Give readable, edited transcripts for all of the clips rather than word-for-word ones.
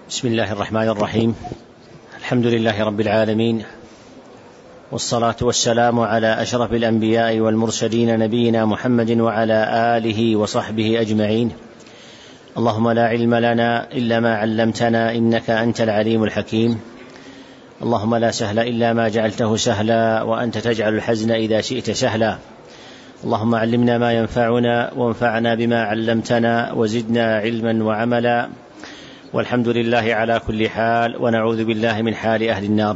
بسم الله الرحمن الرحيم. الحمد لله رب العالمين، والصلاة والسلام على أشرف الأنبياء والمرسلين نبينا محمد وعلى آله وصحبه أجمعين. اللهم لا علم لنا إلا ما علمتنا إنك أنت العليم الحكيم. اللهم لا سهل إلا ما جعلته سهلا، وأنت تجعل الحزن إذا شئت سهلا. اللهم علمنا ما ينفعنا وانفعنا بما علمتنا وزدنا علما وعملا، والحمد لله على كل حال، ونعوذ بالله من حال أهل النار.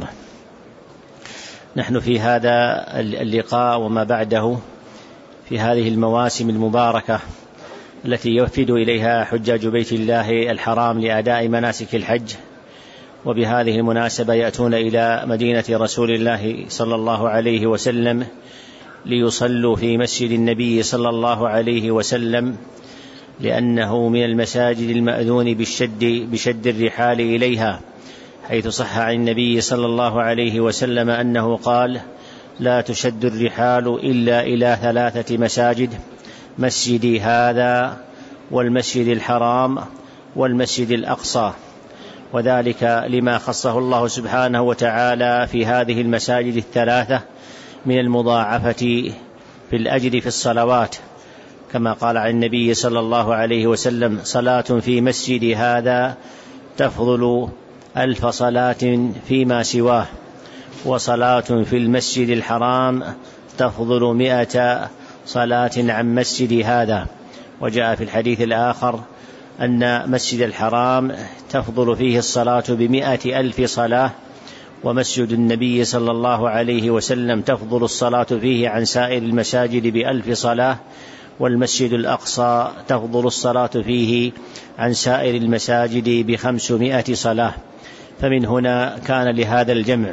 نحن في هذا اللقاء وما بعده في هذه المواسم المباركة التي يوفد إليها حجاج بيت الله الحرام لأداء مناسك الحج، وبهذه المناسبة يأتون إلى مدينة رسول الله صلى الله عليه وسلم ليصلوا في مسجد النبي صلى الله عليه وسلم، لأنه من المساجد المأذون بشد الرحال إليها، حيث صح عن النبي صلى الله عليه وسلم أنه قال: لا تشد الرحال إلا إلى 3 مساجد: مسجدي هذا، والمسجد الحرام، والمسجد الأقصى. وذلك لما خصه الله سبحانه وتعالى في هذه المساجد 3 من المضاعفة في الأجر في الصلوات، كما قال عن النبي صلى الله عليه وسلم: صلاة في مسجد هذا تفضل 1000 صلاة فيما سواه، وصلاة في المسجد الحرام تفضل 100 صلاة عن مسجد هذا. وجاء في الحديث الآخر أن مسجد الحرام تفضل فيه الصلاة ب100,000 صلاة، ومسجد النبي صلى الله عليه وسلم تفضل الصلاة فيه عن سائر المساجد ب1000 صلاة، والمسجد الأقصى تفضل الصلاة فيه عن سائر المساجد ب500 صلاة. فمن هنا كان لهذا الجمع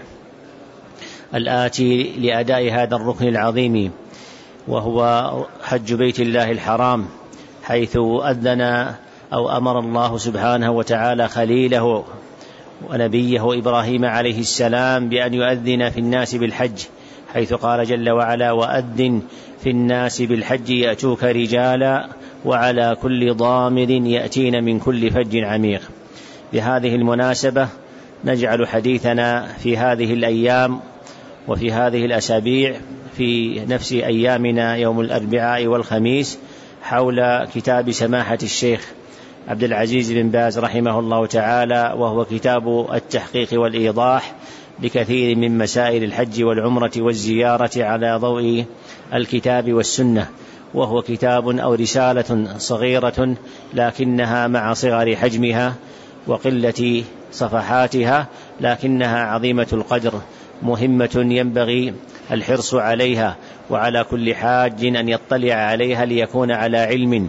الآتي لأداء هذا الركن العظيم، وهو حج بيت الله الحرام، حيث أذن أو أمر الله سبحانه وتعالى خليله ونبيه إبراهيم عليه السلام بأن يؤذن في الناس بالحج، حيث قال جل وعلا: وأذن في الناس بالحج يأتوك رجالا وعلى كل ضامر يأتين من كل فج عميق. بهذه المناسبة نجعل حديثنا في هذه الأيام وفي هذه الأسابيع في نفس أيامنا يوم الأربعاء والخميس حول كتاب سماحة الشيخ عبد العزيز بن باز رحمه الله تعالى، وهو كتاب التحقيق والإيضاح لكثير من مسائل الحج والعمرة والزيارة على ضوء الكتاب والسنة. وهو كتاب أو رسالة صغيرة، لكنها مع صغر حجمها وقلة صفحاتها لكنها عظيمة القدر، مهمة ينبغي الحرص عليها، وعلى كل حاج أن يطلع عليها ليكون على علم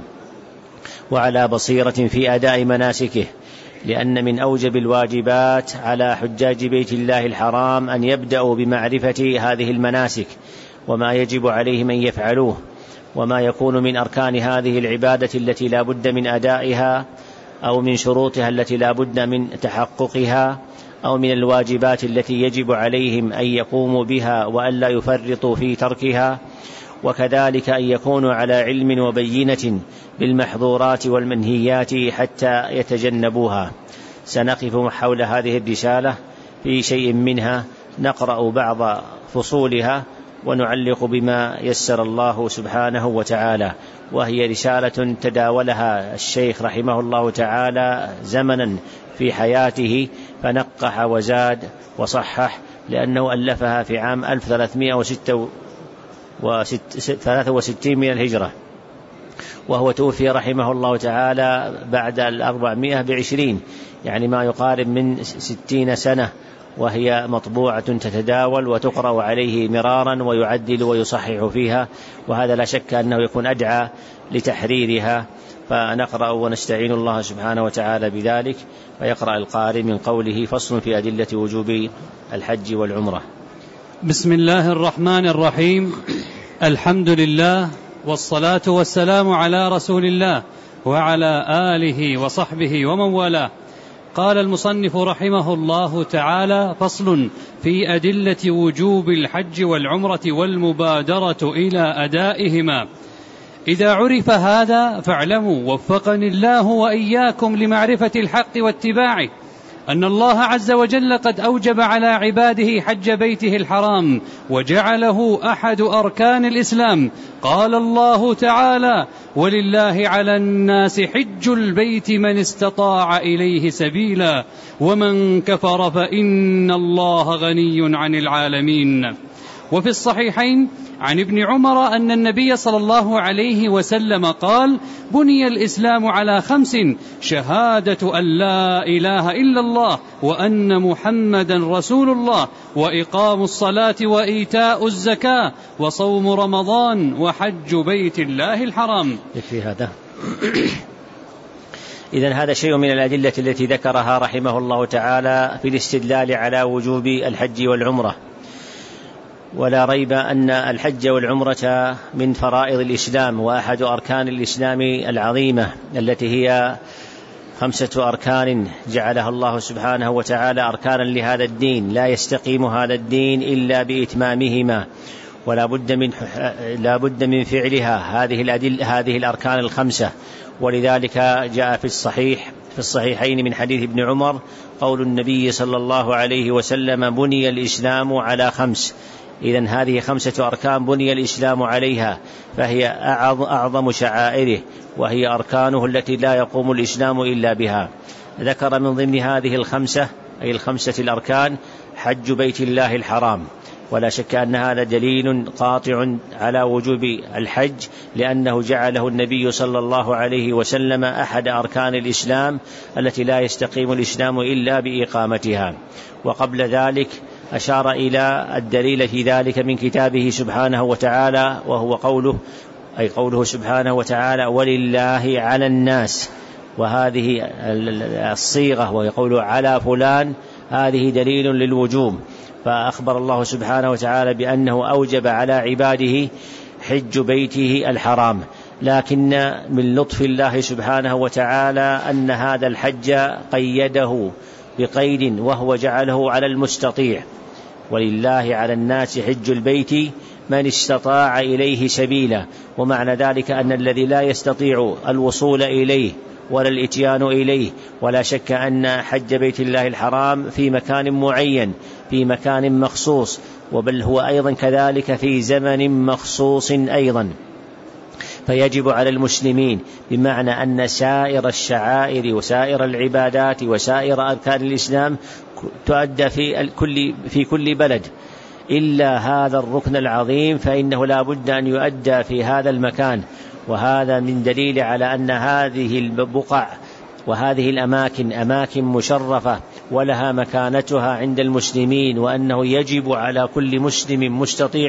وعلى بصيرة في أداء مناسكه، لأن من أوجب الواجبات على حجاج بيت الله الحرام أن يبدأوا بمعرفة هذه المناسك وما يجب عليهم أن يفعلوه، وما يكون من أركان هذه العبادة التي لا بد من أدائها، أو من شروطها التي لا بد من تحققها، أو من الواجبات التي يجب عليهم أن يقوموا بها وألا يفرطوا في تركها، وكذلك أن يكونوا على علم وبينة بالمحظورات والمنهيات حتى يتجنبوها. سنقف حول هذه الرسالة في شيء منها، نقرأ بعض فصولها ونعلق بما يسر الله سبحانه وتعالى. وهي رسالة تداولها الشيخ رحمه الله تعالى زمنا في حياته، فنقح وزاد وصحح، لأنه ألفها في عام 1363 من الهجرة، وهو توفي رحمه الله تعالى بعد 420، يعني ما يقارب من 60 سنة، وهي مطبوعة تتداول وتقرأ عليه مرارا ويعدل ويصحح فيها، وهذا لا شك أنه يكون أدعى لتحريرها. فنقرأ ونستعين الله سبحانه وتعالى بذلك. فيقرأ القارئ من قوله: فصل في أدلة وجوب الحج والعمرة. بسم الله الرحمن الرحيم. الحمد لله، والصلاة والسلام على رسول الله وعلى آله وصحبه ومن والاه. قال المصنف رحمه الله تعالى: فصل في أدلة وجوب الحج والعمرة والمبادرة إلى أدائهما. إذا عرف هذا فاعلموا وفقني الله وإياكم لمعرفة الحق واتباعه أن الله عز وجل قد أوجب على عباده حج بيته الحرام وجعله أحد أركان الإسلام. قال الله تعالى: ولله على الناس حج البيت من استطاع إليه سبيلا ومن كفر فإن الله غني عن العالمين. وفي الصحيحين عن ابن عمر أن النبي صلى الله عليه وسلم قال: بني الإسلام على 5: شهادة أن لا إله إلا الله وأن محمدا رسول الله وإقام الصلاة وإيتاء الزكاة وصوم رمضان وحج بيت الله الحرام. في هذا إذن هذا شيء من الأدلة التي ذكرها رحمه الله تعالى في الاستدلال على وجوب الحج والعمرة. ولا ريب أن الحج والعمرة من فرائض الإسلام وأحد أركان الإسلام العظيمة التي هي 5 أركان جعلها الله سبحانه وتعالى أركانا لهذا الدين، لا يستقيم هذا الدين إلا بإتمامهما، ولا بد من فعلها هذه الأركان ال5. ولذلك جاء في الصحيحين من حديث ابن عمر قول النبي صلى الله عليه وسلم: بني الإسلام على 5. إذن هذه 5 أركان بني الإسلام عليها، فهي أعظم شعائره، وهي أركانه التي لا يقوم الإسلام إلا بها. ذكر من ضمن هذه ال5 أي ال5 الأركان حج بيت الله الحرام، ولا شك أن هذا دليل قاطع على وجوب الحج، لأنه جعله النبي صلى الله عليه وسلم أحد أركان الإسلام التي لا يستقيم الإسلام إلا بإقامتها. وقبل ذلك أشار إلى الدليل في ذلك من كتابه سبحانه وتعالى، وهو قوله سبحانه وتعالى: ولله على الناس. وهذه الصيغة ويقول على فلان هذه دليل للوجوب، فأخبر الله سبحانه وتعالى بأنه أوجب على عباده حج بيته الحرام. لكن من لطف الله سبحانه وتعالى أن هذا الحج قيده بقيد، وهو جعله على المستطيع. ولله على الناس حج البيت من استطاع إليه سبيلا. ومعنى ذلك أن الذي لا يستطيع الوصول إليه ولا الإتيان إليه، ولا شك أن حج بيت الله الحرام في مكان معين، في مكان مخصوص، وبل هو أيضا كذلك في زمن مخصوص أيضا. فيجب على المسلمين، بمعنى أن سائر الشعائر وسائر العبادات وسائر أركان الإسلام تؤدى في كل بلد، إلا هذا الركن العظيم فإنه لا بد أن يؤدى في هذا المكان. وهذا من دليل على أن هذه البقع وهذه الأماكن أماكن مشرفة ولها مكانتها عند المسلمين، وأنه يجب على كل مسلم مستطيع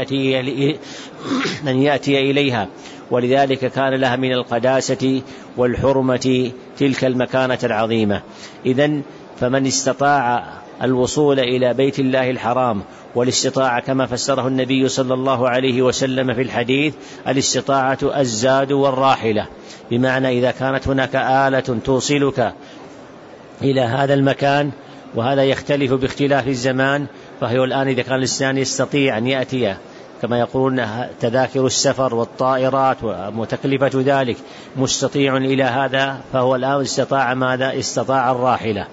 أن يأتي إليها. ولذلك كان لها من القداسة والحرمة تلك المكانة العظيمة. إذن فمن استطاع الوصول إلى بيت الله الحرام، والاستطاعة كما فسره النبي صلى الله عليه وسلم في الحديث: الاستطاعة الزاد والراحلة، بمعنى إذا كانت هناك آلة توصلك إلى هذا المكان، وهذا يختلف باختلاف الزمان. فهي الآن إذا كان الإنسان يستطيع أن يأتي كما يقولون تذاكر السفر والطائرات ومتكلفة ذلك مستطيع إلى هذا، فهو الآن استطاع ماذا؟ استطاع الراحلة.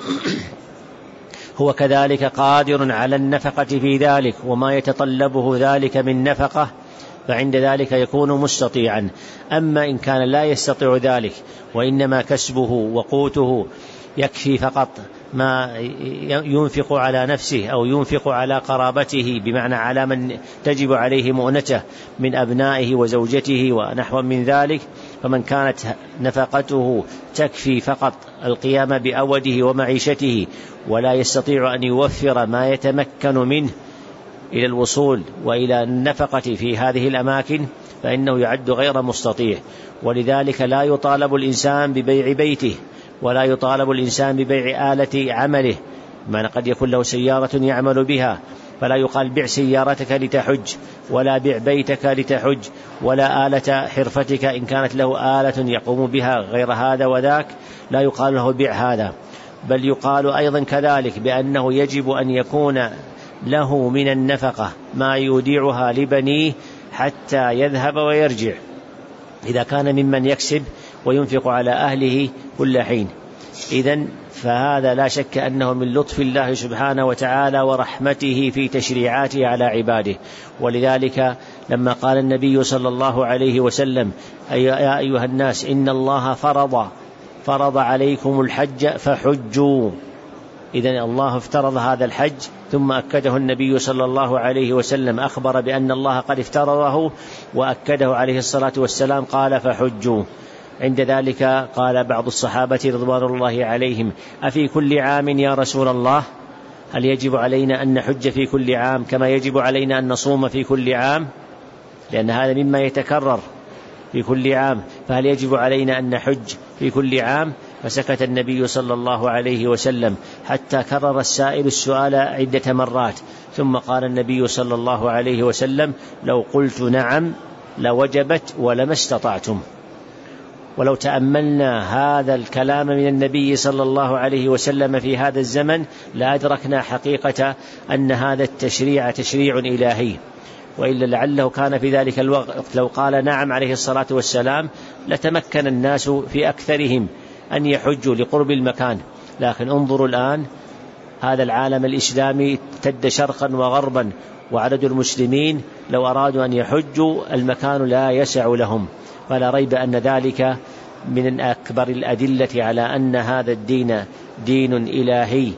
هو كذلك قادر على النفقة في ذلك وما يتطلبه ذلك من نفقة، فعند ذلك يكون مستطيعا. أما إن كان لا يستطيع ذلك وإنما كسبه وقوته يكفي فقط ما ينفق على نفسه أو ينفق على قرابته، بمعنى على من تجب عليه مؤنته من أبنائه وزوجته ونحو من ذلك، فمن كانت نفقته تكفي فقط القيام بأوده ومعيشته ولا يستطيع أن يوفر ما يتمكن منه إلى الوصول وإلى النفقة في هذه الأماكن، فإنه يعد غير مستطيع. ولذلك لا يطالب الإنسان ببيع بيته، ولا يطالب الإنسان ببيع آلة عمله، ما قد يكون له سيارة يعمل بها، فلا يقال بيع سيارتك لتحج، ولا بيع بيتك لتحج، ولا آلة حرفتك إن كانت له آلة يقوم بها غير هذا وذاك، لا يقال له بيع هذا. بل يقال أيضا كذلك بأنه يجب أن يكون له من النفقة ما يوديعها لبنيه حتى يذهب ويرجع، إذا كان ممن يكسب وينفق على أهله كل حين. إذن فهذا لا شك أنه من لطف الله سبحانه وتعالى ورحمته في تشريعاته على عباده. ولذلك لما قال النبي صلى الله عليه وسلم: يا أيها الناس إن الله فرض عليكم الحج فحجوا. إذن الله افترض هذا الحج، ثم أكده النبي صلى الله عليه وسلم، أخبر بأن الله قد افترضه وأكده عليه الصلاة والسلام، قال: فحجوا. عند ذلك قال بعض الصحابة رضوان الله عليهم: أفي كل عام يا رسول الله؟ هل يجب علينا أن نحج في كل عام كما يجب علينا أن نصوم في كل عام؟ لأن هذا مما يتكرر في كل عام، فهل يجب علينا أن نحج في كل عام؟ فسكت النبي صلى الله عليه وسلم حتى كرر السائل السؤال عدة مرات، ثم قال النبي صلى الله عليه وسلم: لو قلت نعم لوجبت ولما استطعتم. ولو تأملنا هذا الكلام من النبي صلى الله عليه وسلم في هذا الزمن لأدركنا حقيقة أن هذا التشريع تشريع إلهي، وإلا لعله كان في ذلك الوقت لو قال نعم عليه الصلاة والسلام لتمكن الناس في أكثرهم أن يحجوا لقرب المكان. لكن انظروا الآن، هذا العالم الإسلامي امتد شرقا وغربا، وعدد المسلمين لو أرادوا أن يحجوا المكان لا يسع لهم. فلا ريب أن ذلك من أكبر الأدلة على أن هذا الدين دين إلهي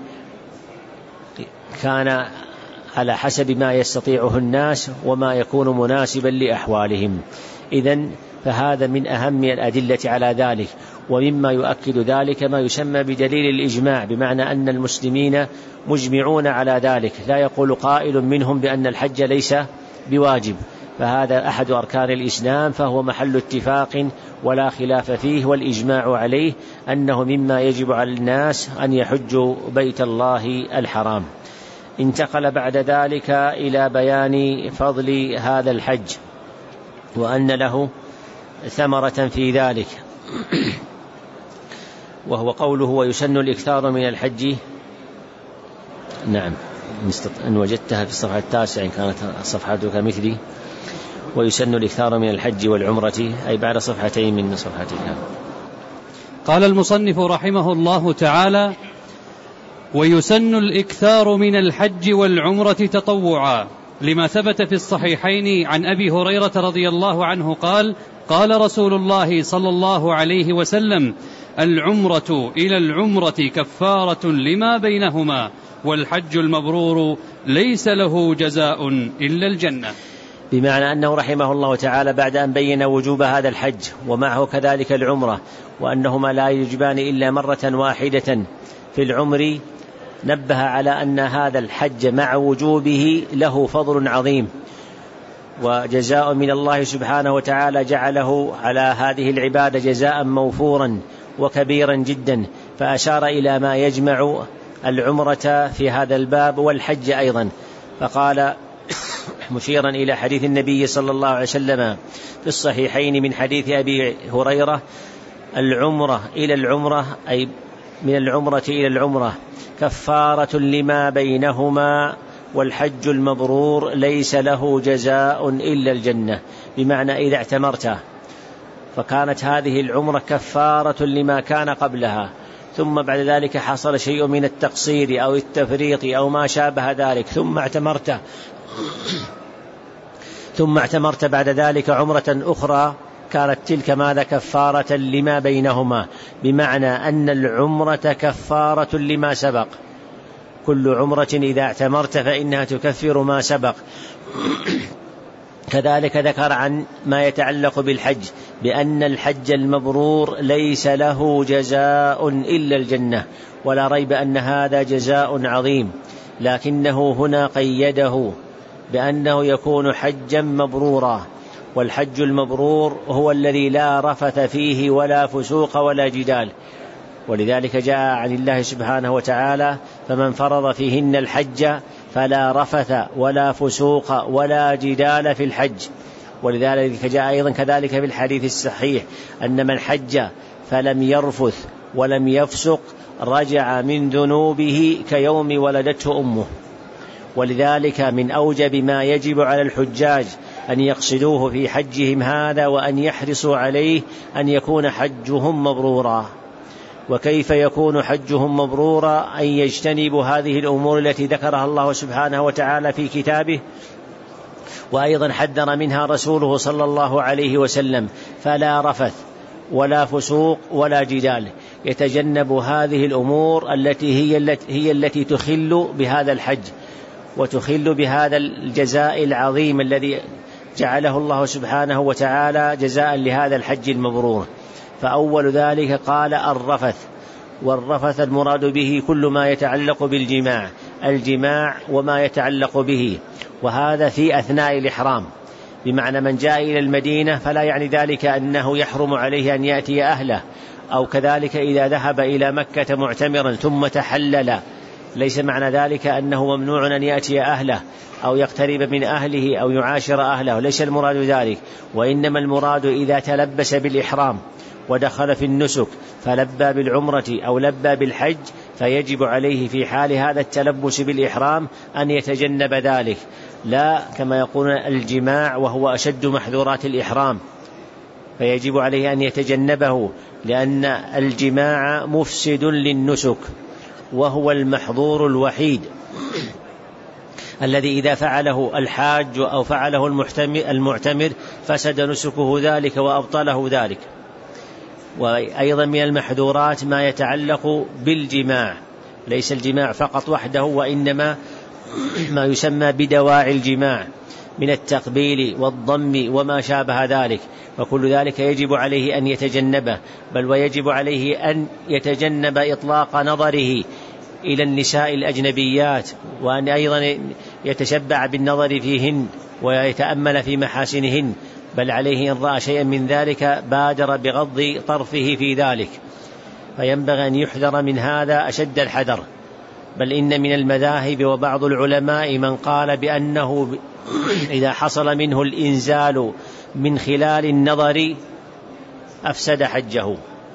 كان على حسب ما يستطيعه الناس وما يكون مناسبا لأحوالهم. إذن فهذا من أهم الأدلة على ذلك. ومما يؤكد ذلك ما يسمى بدليل الإجماع، بمعنى أن المسلمين مجمعون على ذلك، لا يقول قائل منهم بأن الحج ليس بواجب، فهذا أحد أركان الإسلام، فهو محل اتفاق ولا خلاف فيه، والإجماع عليه أنه مما يجب على الناس أن يحجوا بيت الله الحرام. انتقل بعد ذلك إلى بيان فضل هذا الحج وأن له ثمرة في ذلك، وهو قوله: ويسن الإكثار من الحج. نعم، إن وجدتها في الصفحة 9 إن كانت صفحتك مثلي. ويسن الإكثار من الحج والعمرة، أي بعد صفحتين من صفحتك. قال المصنف رحمه الله تعالى: ويسن الإكثار من الحج والعمرة تطوعا، لما ثبت في الصحيحين عن أبي هريرة رضي الله عنه قال: قال رسول الله صلى الله عليه وسلم: العمرة إلى العمرة كفارة لما بينهما، والحج المبرور ليس له جزاء إلا الجنة. بمعنى أنه رحمه الله تعالى بعد أن بين وجوب هذا الحج ومعه كذلك العمرة، وأنهما لا يجبان إلا مرة واحدة في العمر، نبه على أن هذا الحج مع وجوبه له فضل عظيم وجزاء من الله سبحانه وتعالى، جعله على هذه العبادة جزاء موفورا وكبيرا جدا، فأشار إلى ما يجمع العمرة في هذا الباب والحج أيضا، فقال مشيرا إلى حديث النبي صلى الله عليه وسلم في الصحيحين من حديث أبي هريرة: العمرة إلى العمرة، أي من العمرة إلى العمرة كفارة لما بينهما، والحج المبرور ليس له جزاء إلا الجنة. بمعنى إذا اعتمرت فكانت هذه العمرة كفارة لما كان قبلها، ثم بعد ذلك حصل شيء من التقصير أو التفريط أو ما شابه ذلك، ثم اعتمرت بعد ذلك عمرة أخرى، كانت تلك ماذا؟ كفارة لما بينهما، بمعنى أن العمرة كفارة لما سبق. كل عمرة إذا اعتمرت فإنها تكفر ما سبق. كذلك ذكر عن ما يتعلق بالحج بأن الحج المبرور ليس له جزاء إلا الجنة، ولا ريب أن هذا جزاء عظيم، لكنه هنا قيده بأنه يكون حجا مبرورا، والحج المبرور هو الذي لا رفث فيه ولا فسوق ولا جدال. ولذلك جاء عن الله سبحانه وتعالى: فمن فرض فيهن الحج فلا رفث ولا فسوق ولا جدال في الحج. ولذلك جاء أيضا كذلك في الحديث الصحيح أن من حج فلم يرفث ولم يفسق رجع من ذنوبه كيوم ولدته أمه. ولذلك من أوجب ما يجب على الحجاج أن يقصدوه في حجهم هذا وأن يحرصوا عليه أن يكون حجهم مبرورا. وكيف يكون حجهم مبرورا أن يجتنبوا هذه الأمور التي ذكرها الله سبحانه وتعالى في كتابه، وأيضا حذر منها رسوله صلى الله عليه وسلم، فلا رفث ولا فسوق ولا جدال، يتجنب هذه الأمور التي هي التي تخل بهذا الحج وتخل بهذا الجزاء العظيم الذي جعله الله سبحانه وتعالى جزاء لهذا الحج المبرور. فأول ذلك قال الرفث، والرفث المراد به كل ما يتعلق بالجماع، الجماع وما يتعلق به، وهذا في أثناء الإحرام، بمعنى من جاء إلى المدينة فلا يعني ذلك أنه يحرم عليه أن يأتي أهله، أو كذلك إذا ذهب إلى مكة معتمرا ثم تحلل ليس معنى ذلك أنه ممنوع أن يأتي أهله أو يقترب من أهله أو يعاشر أهله، ليس المراد ذلك، وإنما المراد إذا تلبس بالإحرام ودخل في النسك فلبى بالعمرة أو لبى بالحج، فيجب عليه في حال هذا التلبس بالإحرام أن يتجنب ذلك، لا كما يقول الجماع وهو أشد محذورات الإحرام، فيجب عليه أن يتجنبه، لأن الجماع مفسد للنسك، وهو المحظور الوحيد الذي إذا فعله الحاج أو فعله المعتمر فسد نسكه ذلك وأبطله ذلك. وأيضا من المحذورات ما يتعلق بالجماع، ليس الجماع فقط وحده، وإنما ما يسمى بدواعي الجماع من التقبيل والضم وما شابه ذلك، وكل ذلك يجب عليه أن يتجنبه، بل ويجب عليه أن يتجنب إطلاق نظره إلى النساء الأجنبيات، وأن أيضا يتشبع بالنظر فيهن ويتأمل في محاسنهن، بل عليه إن رأى شيئا من ذلك بادر بغض طرفه في ذلك، فينبغي أن يحذر من هذا أشد الحذر. بل إن من المذاهب وبعض العلماء من قال بأنه إذا حصل منه الإنزال من خلال النظر أفسد حجه،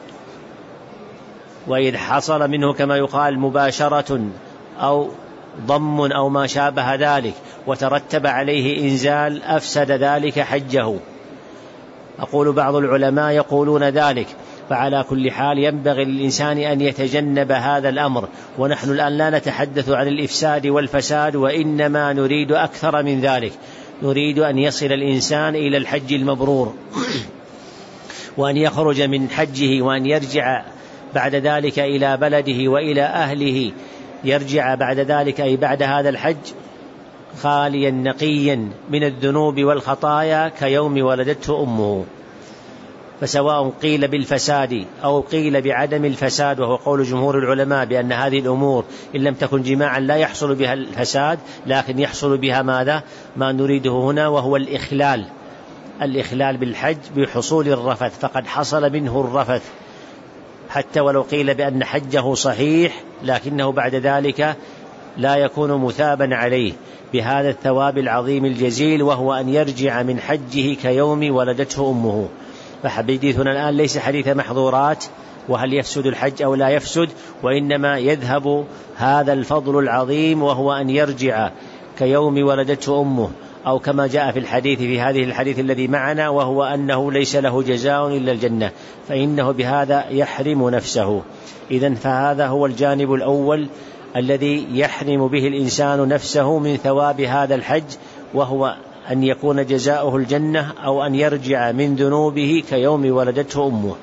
وإذا حصل منه كما يقال مباشرة أو ضم أو ما شابه ذلك وترتب عليه إنزال أفسد ذلك حجه. أقول بعض العلماء يقولون ذلك، فعلى كل حال ينبغي للإنسان أن يتجنب هذا الأمر، ونحن الآن لا نتحدث عن الإفساد والفساد، وإنما نريد أكثر من ذلك، نريد أن يصل الإنسان إلى الحج المبرور وأن يخرج من حجه وأن يرجع بعد ذلك إلى بلده وإلى أهله، يرجع بعد ذلك أي بعد هذا الحج خاليا نقيا من الذنوب والخطايا كيوم ولدته أمه. فسواء قيل بالفساد أو قيل بعدم الفساد، وهو قول جمهور العلماء بأن هذه الأمور إن لم تكن جماعا لا يحصل بها الفساد، لكن يحصل بها ماذا؟ ما نريده هنا، وهو الإخلال بالحج بحصول الرفث، فقد حصل منه الرفث، حتى ولو قيل بأن حجه صحيح لكنه بعد ذلك لا يكون مثابا عليه بهذا الثواب العظيم الجزيل، وهو أن يرجع من حجه كيوم ولدته أمه. فحديثنا الآن ليس حديث محظورات وهل يفسد الحج أو لا يفسد، وإنما يذهب هذا الفضل العظيم وهو أن يرجع كيوم ولدته أمه، أو كما جاء في الحديث في هذه الحديث الذي معنا، وهو أنه ليس له جزاء إلا الجنة، فإنه بهذا يحرم نفسه. إذن فهذا هو الجانب الأول الذي يحرم به الإنسان نفسه من ثواب هذا الحج، وهو أن يكون جزاؤه الجنة أو أن يرجع من ذنوبه كيوم ولدته أمه.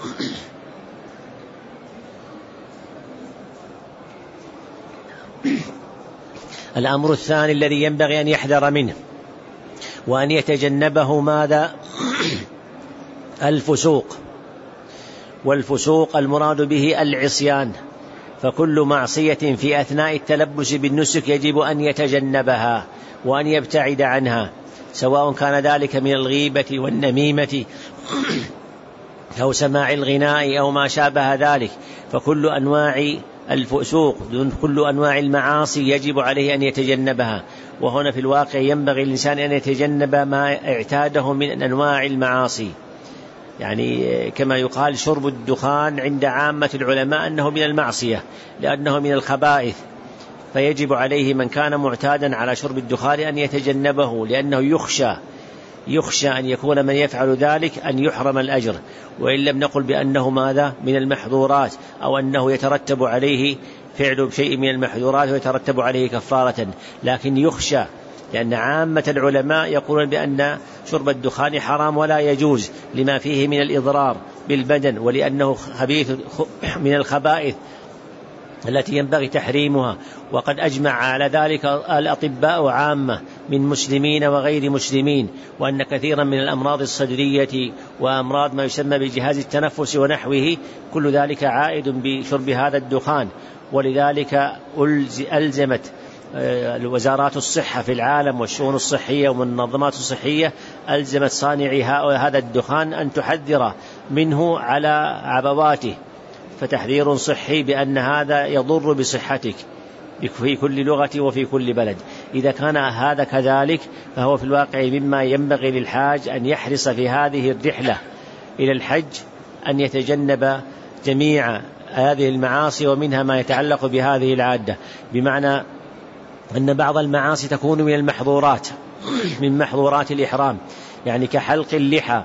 الأمر الثاني الذي ينبغي أن يحذر منه وأن يتجنبه ماذا؟ الفسوق. والفسوق المراد به العصيان، فكل معصية في أثناء التلبس بالنسك يجب أن يتجنبها وأن يبتعد عنها، سواء كان ذلك من الغيبة والنميمة أو سماع الغناء أو ما شابه ذلك، فكل أنواع الفسوق كل أنواع المعاصي يجب عليه أن يتجنبها. وهنا في الواقع ينبغي الإنسان أن يتجنب ما اعتاده من أنواع المعاصي، يعني كما يقال شرب الدخان عند عامة العلماء أنه من المعصية لأنه من الخبائث، فيجب عليه من كان معتادا على شرب الدخان أن يتجنبه، لأنه يخشى أن يكون من يفعل ذلك أن يحرم الأجر، وإن لم نقل بأنه ماذا من المحظورات أو أنه يترتب عليه فعل شيء من المحظورات ويترتب عليه كفارة، لكن يخشى، لأن عامة العلماء يقولون بأن شرب الدخان حرام ولا يجوز لما فيه من الإضرار بالبدن، ولأنه خبيث من الخبائث التي ينبغي تحريمها. وقد أجمع على ذلك الأطباء عامة من مسلمين وغير مسلمين، وأن كثيرا من الأمراض الصدرية وأمراض ما يسمى بالجهاز التنفس ونحوه كل ذلك عائد بشرب هذا الدخان. ولذلك ألزمت وزارات الصحة في العالم والشؤون الصحية والمنظمات الصحية ألزمت صانعي هذا الدخان أن تحذر منه على عبواته، فتحذير صحي بأن هذا يضر بصحتك في كل لغة وفي كل بلد. إذا كان هذا كذلك فهو في الواقع مما ينبغي للحاج أن يحرص في هذه الرحلة إلى الحج أن يتجنب جميع هذه المعاصي، ومنها ما يتعلق بهذه العادة، بمعنى أن بعض المعاصي تكون من المحظورات من محظورات الإحرام، يعني كحلق اللحى،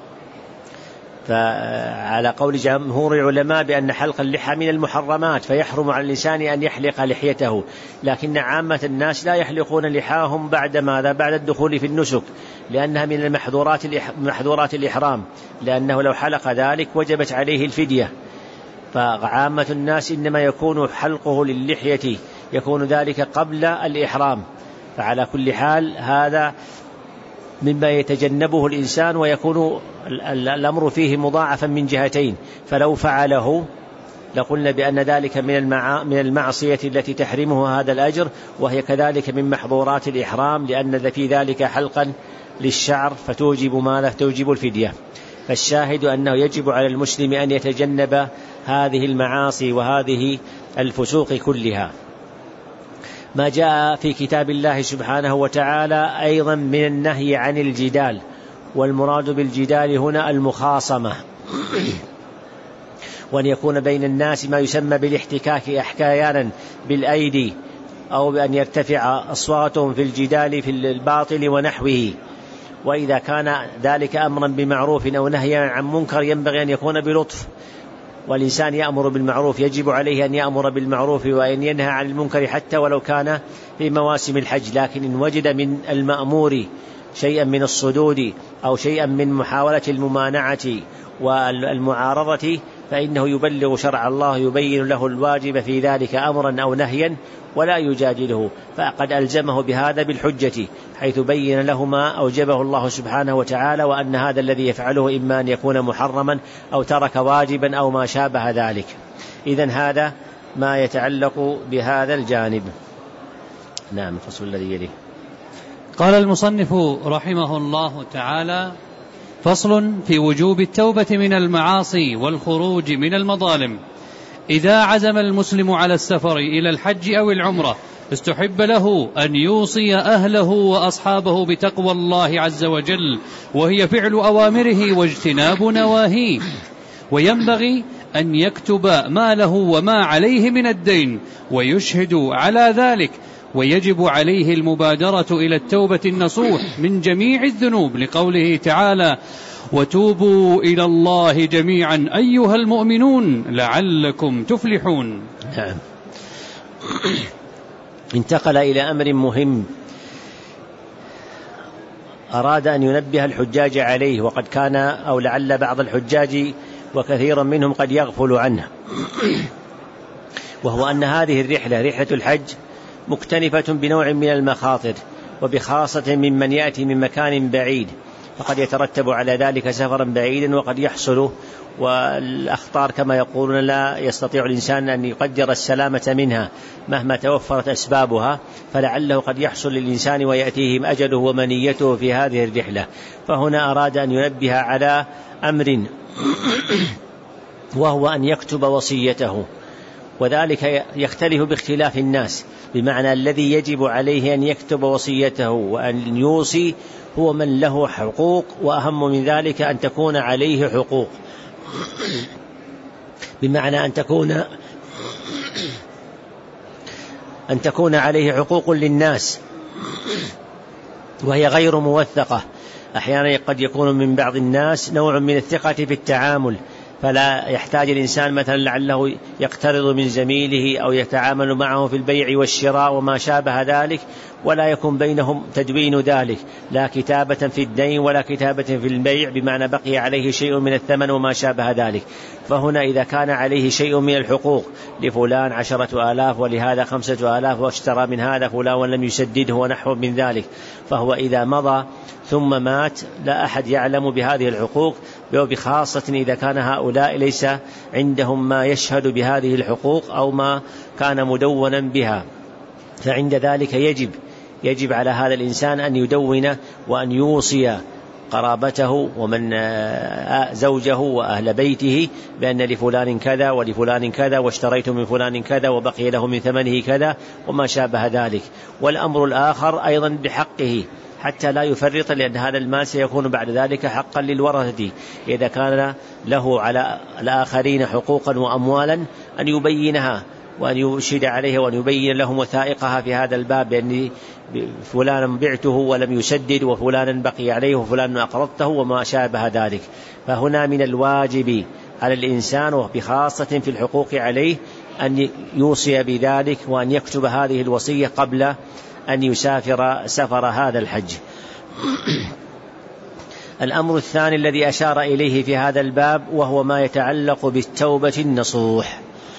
فعلى قول جمهور العلماء بأن حلق اللحى من المحرمات فيحرم على الإنسان أن يحلق لحيته، لكن عامة الناس لا يحلقون لحاهم بعد ماذا؟ بعد الدخول في النسك، لأنها من محظورات الإحرام، لأنه لو حلق ذلك وجبت عليه الفدية. فعامة الناس إنما يكون حلقه للحية يكون ذلك قبل الإحرام. فعلى كل حال هذا مما يتجنبه الإنسان، ويكون الأمر فيه مضاعفا من جهتين، فلو فعله لقلنا بأن ذلك من المعصية التي تحرمه هذا الأجر، وهي كذلك من محظورات الإحرام، لأن في ذلك حلقا للشعر فتوجب ماذا؟ توجب الفدية. فالشاهد أنه يجب على المسلم أن يتجنب هذه المعاصي وهذه الفسوق كلها. ما جاء في كتاب الله سبحانه وتعالى أيضا من النهي عن الجدال، والمراد بالجدال هنا المخاصمة، وأن يكون بين الناس ما يسمى بالاحتكاك أحيانا بالأيدي، أو بأن يرتفع أصواتهم في الجدال في الباطل ونحوه. وإذا كان ذلك أمرا بمعروف أو نهيا عن منكر ينبغي أن يكون بلطف، والإنسان يأمر بالمعروف يجب عليه أن يأمر بالمعروف وأن ينهى عن المنكر حتى ولو كان في مواسم الحج. لكن إن وجد من المأمور شيئا من الصدود أو شيئا من محاولة الممانعة والمعارضة فإنه يبلغ شرع الله، يبين له الواجب في ذلك أمرا أو نهيا ولا يجادله، فقد ألزمه بهذا بالحجة، حيث بين له ما أوجبه الله سبحانه وتعالى، وأن هذا الذي يفعله إما أن يكون محرما أو ترك واجبا أو ما شابه ذلك. إذن هذا ما يتعلق بهذا الجانب. نعم. الفصل الذي يليه. قال المصنف رحمه الله تعالى: فصل في وجوب التوبة من المعاصي والخروج من المظالم. إذا عزم المسلم على السفر إلى الحج أو العمرة استحب له أن يوصي أهله وأصحابه بتقوى الله عز وجل، وهي فعل أوامره واجتناب نواهيه، وينبغي أن يكتب ما له وما عليه من الدين ويشهد على ذلك، ويجب عليه المبادرة إلى التوبة النصوح من جميع الذنوب، لقوله تعالى: وتوبوا إلى الله جميعا أيها المؤمنون لعلكم تفلحون. نعم. انتقل إلى أمر مهم أراد أن ينبه الحجاج عليه، وقد كان أو لعل بعض الحجاج وكثيرا منهم قد يغفل عنه، وهو أن هذه الرحلة، رحلة الحج، مكتنفة بنوع من المخاطر، وبخاصة ممن يأتي من مكان بعيد، فقد يترتب على ذلك سفرا بعيدا وقد يحصل، والأخطار كما يقولون لا يستطيع الإنسان أن يقدر السلامة منها مهما توفرت أسبابها، فلعله قد يحصل للإنسان ويأتيه أجله ومنيته في هذه الرحلة. فهنا أراد أن ينبه على أمر، وهو أن يكتب وصيته، وذلك يختلف باختلاف الناس، بمعنى الذي يجب عليه أن يكتب وصيته وأن يوصي هو من له حقوق، وأهم من ذلك أن تكون عليه حقوق، بمعنى أن تكون عليه حقوق للناس وهي غير موثقة، أحيانا قد يكون من بعض الناس نوع من الثقة في التعامل، فلا يحتاج الإنسان مثلا لعله يقترض من زميله أو يتعامل معه في البيع والشراء وما شابه ذلك، ولا يكون بينهم تدوين ذلك، لا كتابة في الدين ولا كتابة في البيع، بمعنى بقي عليه شيء من الثمن وما شابه ذلك. فهنا إذا كان عليه شيء من الحقوق، لفلان 10,000 ولهذا 5,000 واشترى من هذا فلان ولم يسدده ونحو من ذلك، فهو إذا مضى ثم مات لا أحد يعلم بهذه الحقوق، وبخاصة إذا كان هؤلاء ليس عندهم ما يشهد بهذه الحقوق أو ما كان مدونا بها. فعند ذلك يجب على هذا الإنسان أن يدون وأن يوصي قرابته ومن زوجه وأهل بيته بأن لفلان كذا ولفلان كذا، واشتريت من فلان كذا وبقي له من ثمنه كذا وما شابه ذلك. والأمر الآخر أيضا بحقه حتى لا يفرط، لأن هذا المال سيكون بعد ذلك حقا للورثة. إذا كان له على الآخرين حقوقا وأموالا أن يبينها وأن يشهد عليها وأن يبين لهم وثائقها في هذا الباب، بأن فلانا بعته ولم يسدد وفلانا بقي عليه وفلانا أقرضته وما شابه ذلك. فهنا من الواجب على الإنسان وبخاصة في الحقوق عليه أن يوصي بذلك وأن يكتب هذه الوصية قبل أن يسافر سفر هذا الحج. الأمر الثاني الذي أشار إليه في هذا الباب وهو ما يتعلق بالتوبة النصوح،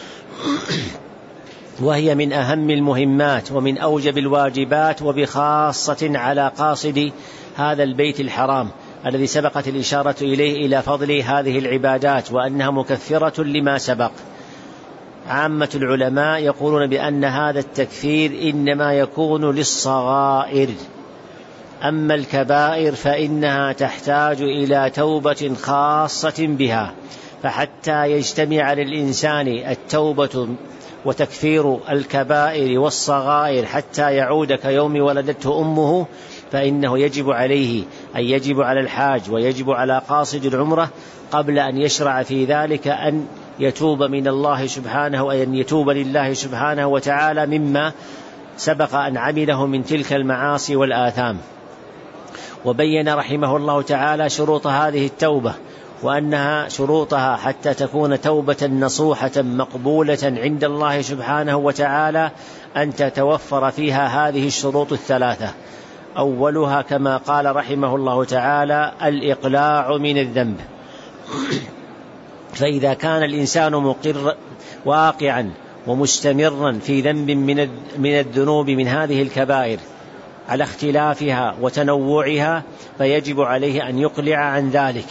وهي من أهم المهمات ومن أوجب الواجبات، وبخاصة على قاصد هذا البيت الحرام الذي سبقت الإشارة إليه إلى فضل هذه العبادات وأنها مكفرة لما سبق. عامة العلماء يقولون بأن هذا التكفير إنما يكون للصغائر، أما الكبائر فإنها تحتاج إلى توبة خاصة بها. فحتى يجتمع للإنسان التوبة وتكفير الكبائر والصغائر حتى يعود كيوم ولدته أمه، فإنه يجب عليه أن يجب على الحاج ويجب على قاصد العمرة قبل أن يشرع في ذلك أن يتوب من الله سبحانه، وأن يتوب لله سبحانه وتعالى مما سبق أن عمله من تلك المعاصي والآثام. وبين رحمه الله تعالى شروط هذه التوبة، وأنها شروطها حتى تكون توبة نصوحة مقبولة عند الله سبحانه وتعالى أن تتوفر فيها هذه الشروط الثلاثة. أولها كما قال رحمه الله تعالى الإقلاع من الذنب. فإذا كان الإنسان مقر واقعا ومستمرا في ذنب من الذنوب من هذه الكبائر على اختلافها وتنوعها، فيجب عليه أن يقلع عن ذلك،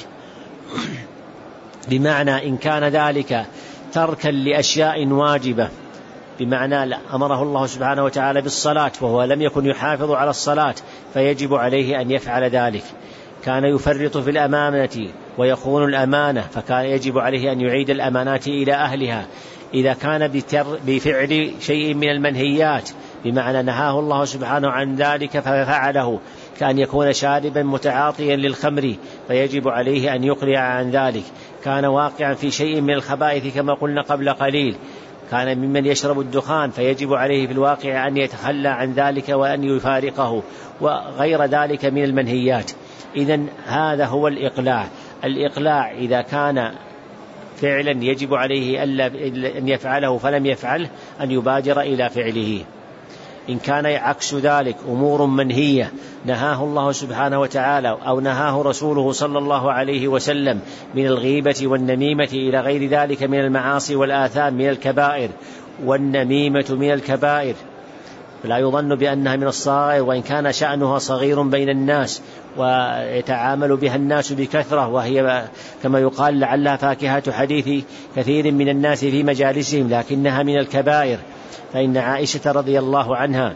بمعنى إن كان ذلك تركا لأشياء واجبة، بمعنى أمره الله سبحانه وتعالى بالصلاة وهو لم يكن يحافظ على الصلاة فيجب عليه أن يفعل ذلك. كان يفرط في الأمانة ويخون الأمانة فكان يجب عليه أن يعيد الأمانات إلى أهلها. إذا كان بفعل شيء من المنهيات، بمعنى نهاه الله سبحانه عن ذلك ففعله، كان يكون شاربا متعاطيا للخمر فيجب عليه أن يقلع عن ذلك. كان واقعا في شيء من الخبائث كما قلنا قبل قليل، كان ممن يشرب الدخان فيجب عليه في الواقع أن يتخلى عن ذلك وأن يفارقه، وغير ذلك من المنهيات. إذن هذا هو الإقلاع. الإقلاع إذا كان فعلا يجب عليه أن يفعله فلم يفعله أن يبادر إلى فعله. إن كان عكس ذلك أمور منهية نهاه الله سبحانه وتعالى أو نهاه رسوله صلى الله عليه وسلم من الغيبة والنميمة إلى غير ذلك من المعاصي والآثام من الكبائر، والنميمة من الكبائر لا يظن بأنها من الصغائر، وإن كان شأنها صغير بين الناس ويتعامل بها الناس بكثرة، وهي كما يقال لعلها فاكهة حديث كثير من الناس في مجالسهم، لكنها من الكبائر. فإن عائشة رضي الله عنها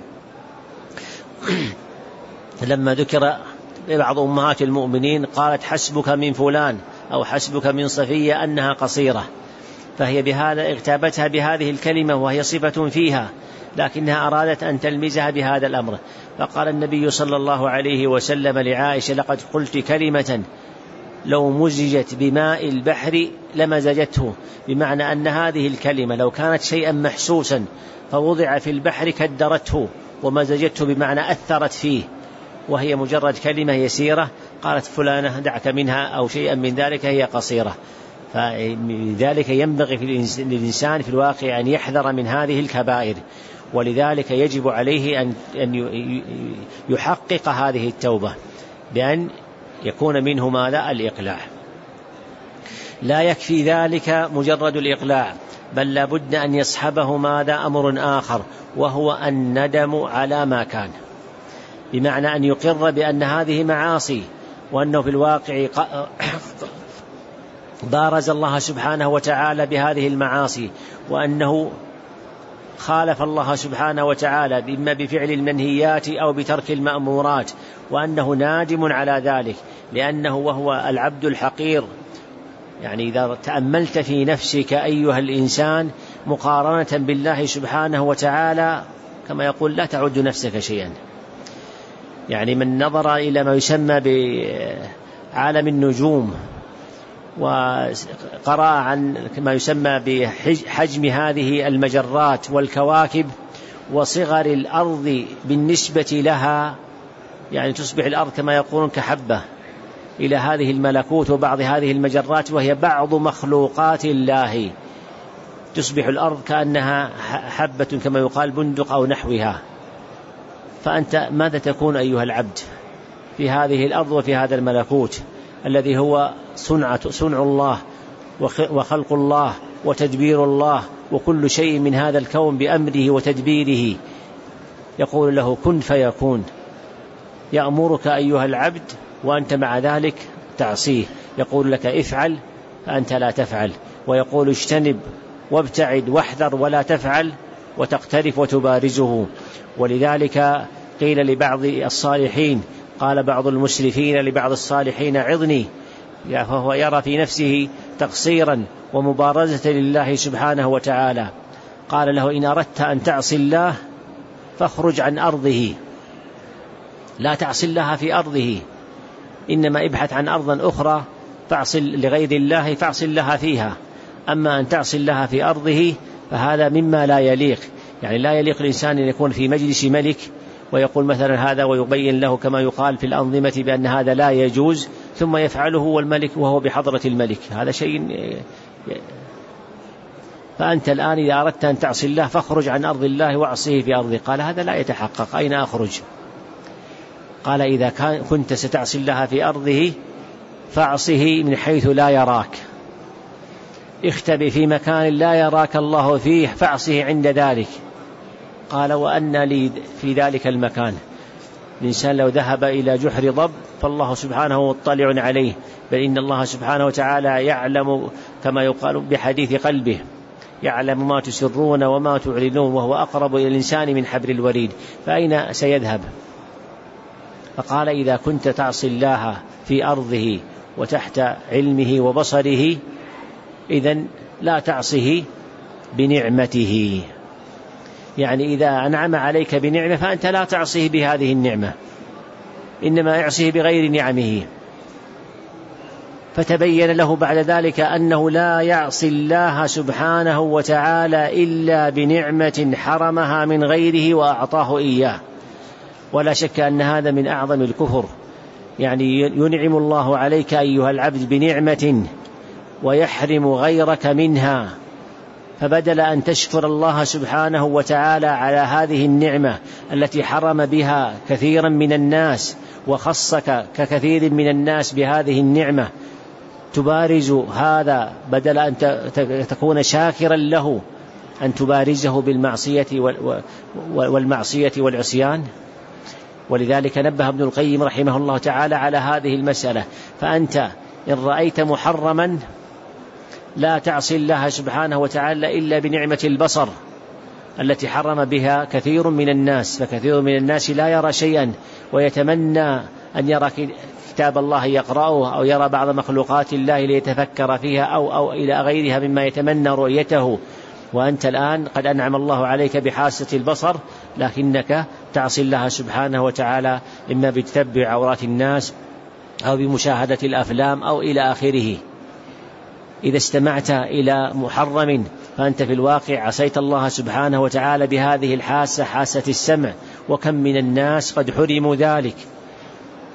لما ذكر بعض أمهات المؤمنين قالت حسبك من فلان أو حسبك من صفية أنها قصيرة، فهي بهذا اغتابتها بهذه الكلمة وهي صفة فيها، لكنها أرادت أن تلمزها بهذا الأمر. فقال النبي صلى الله عليه وسلم لعائشة لقد قلت كلمة لو مزجت بماء البحر لمزجته، بمعنى أن هذه الكلمة لو كانت شيئا محسوسا فوضع في البحر كدرته ومزجته، بمعنى أثرت فيه. وهي مجرد كلمة يسيرة قالت فلانة دعك منها أو شيئا من ذلك هي قصيرة. فلذلك ينبغي للإنسان في الواقع أن يحذر من هذه الكبائر، ولذلك يجب عليه أن يحقق هذه التوبة بأن يكون منه ماذا؟ الإقلاع. لا يكفي ذلك مجرد الإقلاع، بل لابد أن يصحبه ماذا؟ أمر آخر، وهو الندم على ما كان، بمعنى أن يقر بأن هذه معاصي، وأنه في الواقع بارز الله سبحانه وتعالى بهذه المعاصي، وأنه خالف الله سبحانه وتعالى إما بفعل المنهيات أو بترك المأمورات، وأنه نادم على ذلك، لأنه وهو العبد الحقير. يعني إذا تأملت في نفسك أيها الإنسان مقارنة بالله سبحانه وتعالى، كما يقول لا تعد نفسك شيئا. يعني من نظر إلى ما يسمى بعالم النجوم وقرأ عن ما يسمى بحجم هذه المجرات والكواكب وصغر الأرض بالنسبة لها، يعني تصبح الأرض كما يقولون كحبة إلى هذه الملكوت وبعض هذه المجرات، وهي بعض مخلوقات الله، تصبح الأرض كأنها حبة كما يقال بندق أو نحوها. فأنت ماذا تكون أيها العبد في هذه الأرض وفي هذا الملكوت الذي هو صنع الله وخلق الله وتدبير الله، وكل شيء من هذا الكون بأمره وتدبيره، يقول له كن فيكون، يأمرك أيها العبد وأنت مع ذلك تعصيه، يقول لك افعل فأنت لا تفعل، ويقول اجتنب وابتعد واحذر ولا تفعل، وتقترف وتبارزه. ولذلك قيل لبعض الصالحين، قال بعض المسرفين لبعض الصالحين عظني، فهو يرى في نفسه تقصيرا ومبارزة لله سبحانه وتعالى، قال له إن أردت أن تعصي الله فاخرج عن أرضه، لا تعصي الله في أرضه، إنما ابحث عن أرض أخرى فاعصي لغير الله فاعصي الله فيها، أما أن تعصي الله في أرضه فهذا مما لا يليق. يعني لا يليق الإنسان أن يكون في مجلس ملك ويقول مثلا هذا ويبين له كما يقال في الأنظمة بأن هذا لا يجوز، ثم يفعله والملك وهو بحضرة الملك، هذا شيء. فأنت الآن إذا أردت أن تعصي الله فاخرج عن أرض الله واعصيه في أرضه، قال هذا لا يتحقق، أين أخرج؟ قال إذا كنت ستعصي الله في أرضه فاعصه من حيث لا يراك، اختبئ في مكان لا يراك الله فيه فاعصه عند ذلك. قال وأن لي في ذلك المكان؟ الإنسان لو ذهب إلى جحر ضب فالله سبحانه مطلع عليه، بل إن الله سبحانه وتعالى يعلم كما يقال بحديث قلبه، يعلم ما تسرون وما تعلنون، وهو أقرب إلى الإنسان من حبل الوريد، فأين سيذهب؟ فقال إذا كنت تعصي الله في أرضه وتحت علمه وبصره، إذن لا تعصه بنعمته. يعني إذا أنعم عليك بنعمة فأنت لا تعصيه بهذه النعمة، إنما اعصيه بغير نعمه. فتبين له بعد ذلك أنه لا يعصي الله سبحانه وتعالى إلا بنعمة حرمها من غيره وأعطاه إياه. ولا شك أن هذا من أعظم الكفر. يعني ينعم الله عليك أيها العبد بنعمة ويحرم غيرك منها، فبدل أن تشكر الله سبحانه وتعالى على هذه النعمة التي حرم بها كثيرا من الناس وخصك ككثير من الناس بهذه النعمة، تبارز هذا بدل أن تكون شاكرا له، أن تبارزه بالمعصية والمعصية والعصيان. ولذلك نبه ابن القيم رحمه الله تعالى على هذه المسألة. فأنت إن رأيت محرما لا تعصي الله سبحانه وتعالى إلا بنعمة البصر التي حرم بها كثير من الناس، فكثير من الناس لا يرى شيئا ويتمنى أن يرى كتاب الله يقرأه، أو يرى بعض مخلوقات الله ليتفكر فيها أو إلى غيرها مما يتمنى رؤيته. وأنت الآن قد أنعم الله عليك بحاسة البصر، لكنك تعصي الله سبحانه وتعالى إما بتتبع عورات الناس أو بمشاهدة الأفلام أو إلى آخره. إذا استمعت إلى محرم فأنت في الواقع عصيت الله سبحانه وتعالى بهذه الحاسة، حاسة السمع، وكم من الناس قد حرموا ذلك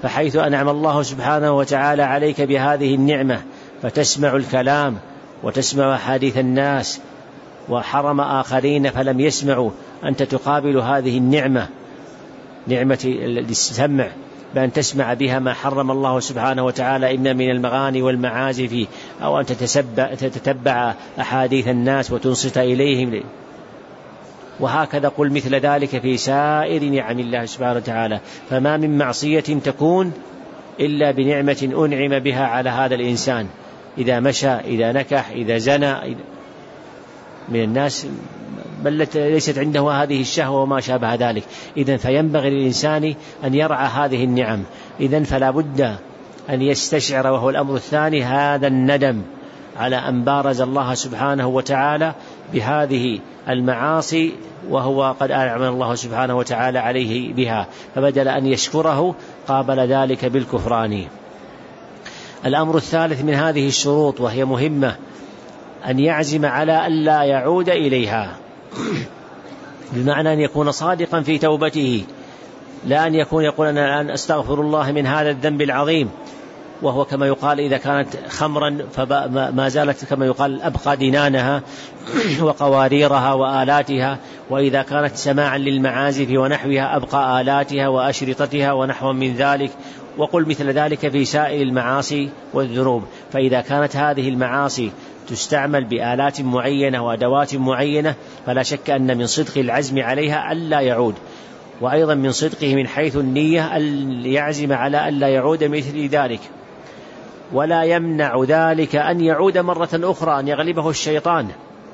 فحيث أنعم الله سبحانه وتعالى عليك بهذه النعمة فتسمع الكلام وتسمع حديث الناس، وحرم آخرين فلم يسمعوا، أنت تقابل هذه النعمة، نعمة السمع، بأن تسمع بها ما حرم الله سبحانه وتعالى إما من المغاني والمعازف، أو أن تتتبع أحاديث الناس وتنصت إليهم. وهكذا قل مثل ذلك في سائر نعم الله سبحانه وتعالى. فما من معصية تكون إلا بنعمة أنعم بها على هذا الإنسان، إذا مشى، إذا نكح، إذا زنى. من الناس بل ليست عنده هذه الشهوة وما شابه ذلك. إذن فينبغي للإنسان أن يرعى هذه النعم. إذن فلا بد أن يستشعر، وهو الأمر الثاني، هذا الندم على أن بارز الله سبحانه وتعالى بهذه المعاصي وهو قد أنعم الله سبحانه وتعالى عليه بها، فبدل أن يشكره قابل ذلك بالكفران. الأمر الثالث من هذه الشروط وهي مهمة، أن يعزم على أن لا يعود إليها، بمعنى أن يكون صادقا في توبته، لا أن يكون يقول أنا الآن أستغفر الله من هذا الذنب العظيم، وهو كما يقال إذا كانت خمرا فما زالت كما يقال أبقى دنانها وقواريرها وآلاتها، وإذا كانت سماعا للمعازف ونحوها أبقى آلاتها وأشرطتها ونحو من ذلك. وقل مثل ذلك في سائر المعاصي والذنوب. فإذا كانت هذه المعاصي تستعمل بآلات معينة وأدوات معينة فلا شك أن من صدق العزم عليها ألا يعود، وأيضا من صدقه من حيث النية أن يعزم على ألا يعود مثل ذلك. ولا يمنع ذلك أن يعود مرة أخرى، أن يغلبه الشيطان،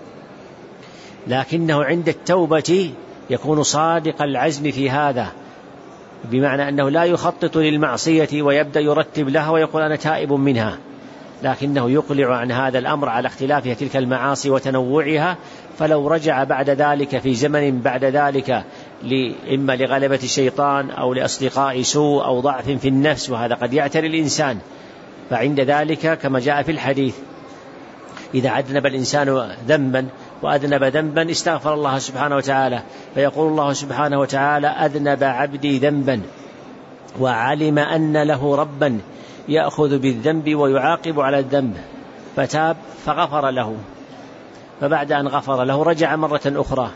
لكنه عند التوبة يكون صادق العزم في هذا، بمعنى أنه لا يخطط للمعصية ويبدأ يرتب لها ويقول أنا تائب منها، لكنه يقلع عن هذا الأمر على اختلافها تلك المعاصي وتنوعها. فلو رجع بعد ذلك في زمن بعد ذلك إما لغلبة الشيطان أو لأصدقاء سوء أو ضعف في النفس، وهذا قد يعتري الإنسان، فعند ذلك كما جاء في الحديث إذا أذنب الإنسان ذنبا وأذنب ذنبا استغفر الله سبحانه وتعالى، فيقول الله سبحانه وتعالى أذنب عبدي ذنبا وعلم أن له ربا يأخذ بالذنب ويعاقب على الذنب، فتاب فغفر له، فبعد أن غفر له رجع مرة أخرى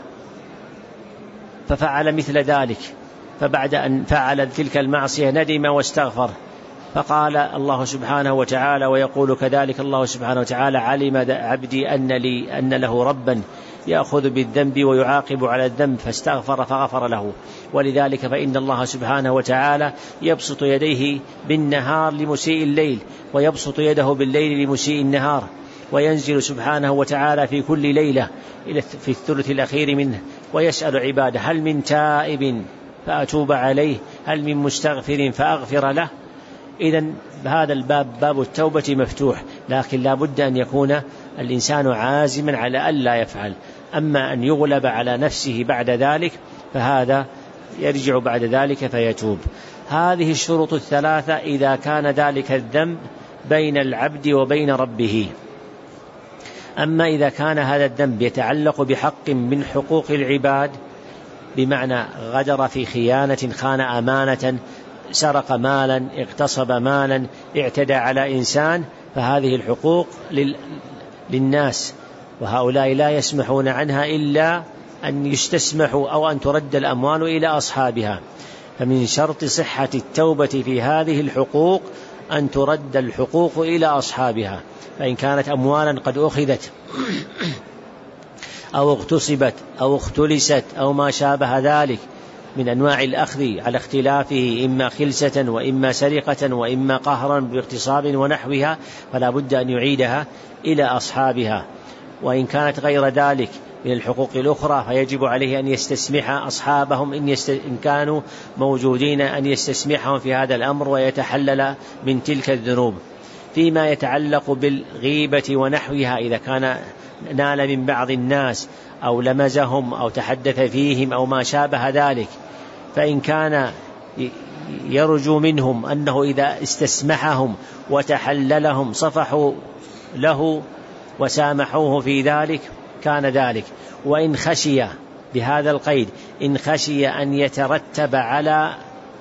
ففعل مثل ذلك، فبعد أن فعل تلك المعصية ندم واستغفر، فقال الله سبحانه وتعالى ويقول كذلك الله سبحانه وتعالى علم عبدي أن له ربا يأخذ بالذنب ويعاقب على الذنب، فاستغفر فغفر له. ولذلك فإن الله سبحانه وتعالى يبسط يديه بالنهار لمسيء الليل، ويبسط يده بالليل لمسيء النهار، وينزل سبحانه وتعالى في كل ليلة في الثلث الأخير منه ويسأل عباده هل من تائب فأتوب عليه، هل من مستغفر فأغفر له. إذن هذا الباب باب التوبة مفتوح، لكن لا بد أن يكون الإنسان عازما على ألا يفعل. أما أن يغلب على نفسه بعد ذلك فهذا يرجع بعد ذلك فيتوب. هذه الشروط الثلاثة إذا كان ذلك الذنب بين العبد وبين ربه. أما إذا كان هذا الذنب يتعلق بحق من حقوق العباد، بمعنى غدر في خيانة، خان أمانة، سرق مالا، اغتصب مالا، اعتدى على إنسان، فهذه الحقوق للناس، وهؤلاء لا يسمحون عنها إلا أن يستسمحوا أو أن ترد الأموال إلى أصحابها. فمن شرط صحة التوبة في هذه الحقوق أن ترد الحقوق إلى أصحابها، فإن كانت أموالا قد أخذت أو اغتصبت أو اختلست أو ما شابه ذلك من أنواع الأخذ على اختلافه، إما خلسة وإما سرقة وإما قهرا باغتصاب ونحوها، فلا بد أن يعيدها إلى أصحابها. وإن كانت غير ذلك من الحقوق الأخرى فيجب عليه أن يستسمح أصحابهم إن كانوا موجودين، أن يستسمحهم في هذا الأمر ويتحلل من تلك الذنوب. فيما يتعلق بالغيبة ونحوها، إذا كان نال من بعض الناس أو لمزهم أو تحدث فيهم أو ما شابه ذلك، فإن كان يرجو منهم أنه إذا استسمحهم وتحللهم صفحوا له وسامحوه في ذلك كان ذلك. وإن خشي بهذا القيد، إن خشي أن يترتب على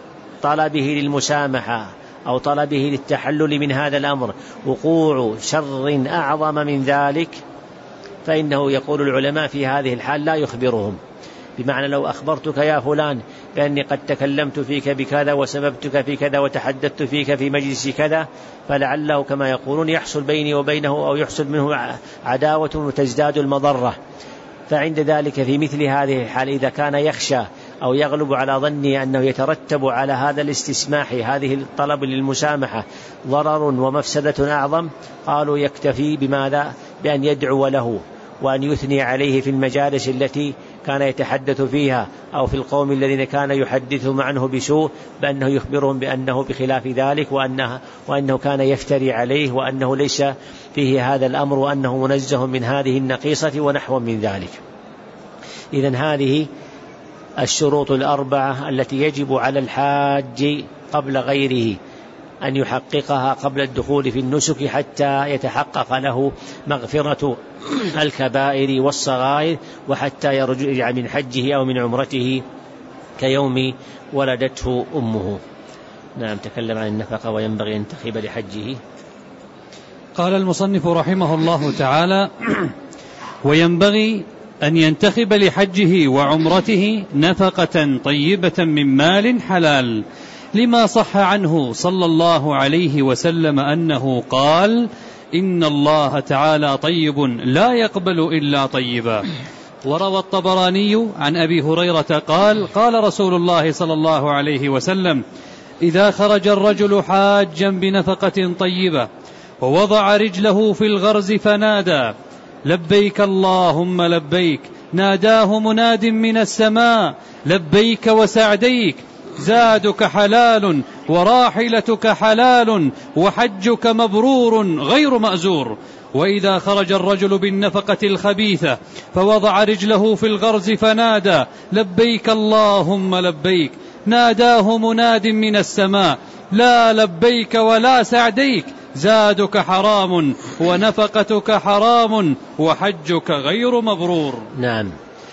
طلبه للمسامحة أو طلبه للتحلل من هذا الأمر وقوع شر أعظم من ذلك، فإنه يقول العلماء في هذه الحال لا يخبرهم، بمعنى لو أخبرتك يا فلان بأني قد تكلمت فيك بكذا وسببتك في كذا وتحدثت فيك في مجلس كذا، فلعله كما يقولون يحصل بيني وبينه أو يحصل منه عداوة وتزداد المضرة. فعند ذلك في مثل هذه الحال إذا كان يخشى أو يغلب على ظني أنه يترتب على هذا الاستسماح هذه الطلب للمسامحة ضرر ومفسدة أعظم، قالوا يكتفي بماذا؟ بأن يدعو له وأن يثني عليه في المجالس التي كان يتحدث فيها أو في القوم الذين كان يحدثهم عنه بسوء، بأنه يخبرهم بأنه بخلاف ذلك وأنه كان يفتري عليه وأنه ليس فيه هذا الأمر وأنه منزه من هذه النقيصة ونحو من ذلك. إذن هذه الشروط الأربعة التي يجب على الحاج قبل غيره أن يحققها قبل الدخول في النسك حتى يتحقق له مغفرة الكبائر والصغائر وحتى يرجع من حجه أو من عمرته كيوم ولدته أمه. نعم، تكلم عن النفقة وينبغي أن تخيب لحجه. قال المصنف رحمه الله تعالى: وينبغي أن ينتخب لحجه وعمرته نفقة طيبة من مال حلال، لما صح عنه صلى الله عليه وسلم أنه قال: إن الله تعالى طيب لا يقبل إلا طيبا. وروى الطبراني عن أبي هريرة قال: قال رسول الله صلى الله عليه وسلم: إذا خرج الرجل حاجا بنفقة طيبة ووضع رجله في الغرز فنادى: لبيك اللهم لبيك، ناداه مناد من السماء: لبيك وسعديك، زادك حلال وراحلتك حلال وحجك مبرور غير مأزور. وإذا خرج الرجل بالنفقة الخبيثة فوضع رجله في الغرز فنادى: لبيك اللهم لبيك، ناداه مناد من السماء: لا لبيك ولا سعديك، زادك حرام ونفقتك حرام وحجك غير مبرور. نعم.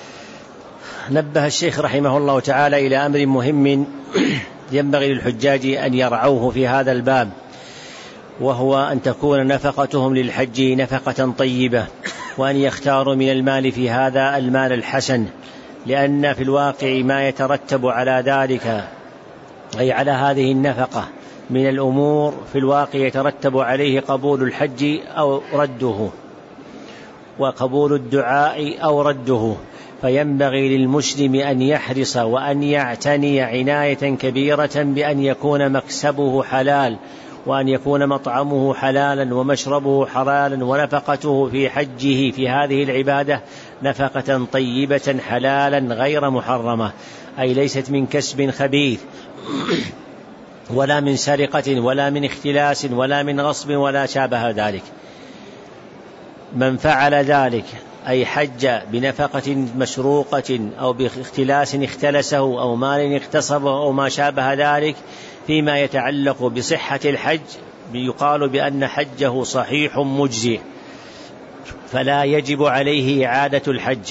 نبه الشيخ رحمه الله تعالى إلى أمر مهم ينبغي للحجاج أن يرعوه في هذا الباب، وهو أن تكون نفقتهم للحج نفقة طيبة، وأن يختاروا من المال في هذا المال الحسن، لأن في الواقع ما يترتب على ذلك أي على هذه النفقة من الأمور في الواقع يترتب عليه قبول الحج أو رده، وقبول الدعاء أو رده. فينبغي للمسلم أن يحرص وأن يعتني عناية كبيرة بأن يكون مكسبه حلال، وأن يكون مطعمه حلالا ومشربه حلالا، ونفقته في حجه في هذه العبادة نفقة طيبة حلالا غير محرمة، أي ليست من كسب خبيث ولا من سرقة ولا من اختلاس ولا من غصب ولا شابه ذلك. من فعل ذلك أي حج بنفقة مسروقة أو باختلاس اختلسه أو مال اغتصبه أو ما شابه ذلك فيما يتعلق بصحة الحج، يقال بأن حجه صحيح مجزي، فلا يجب عليه إعادة الحج.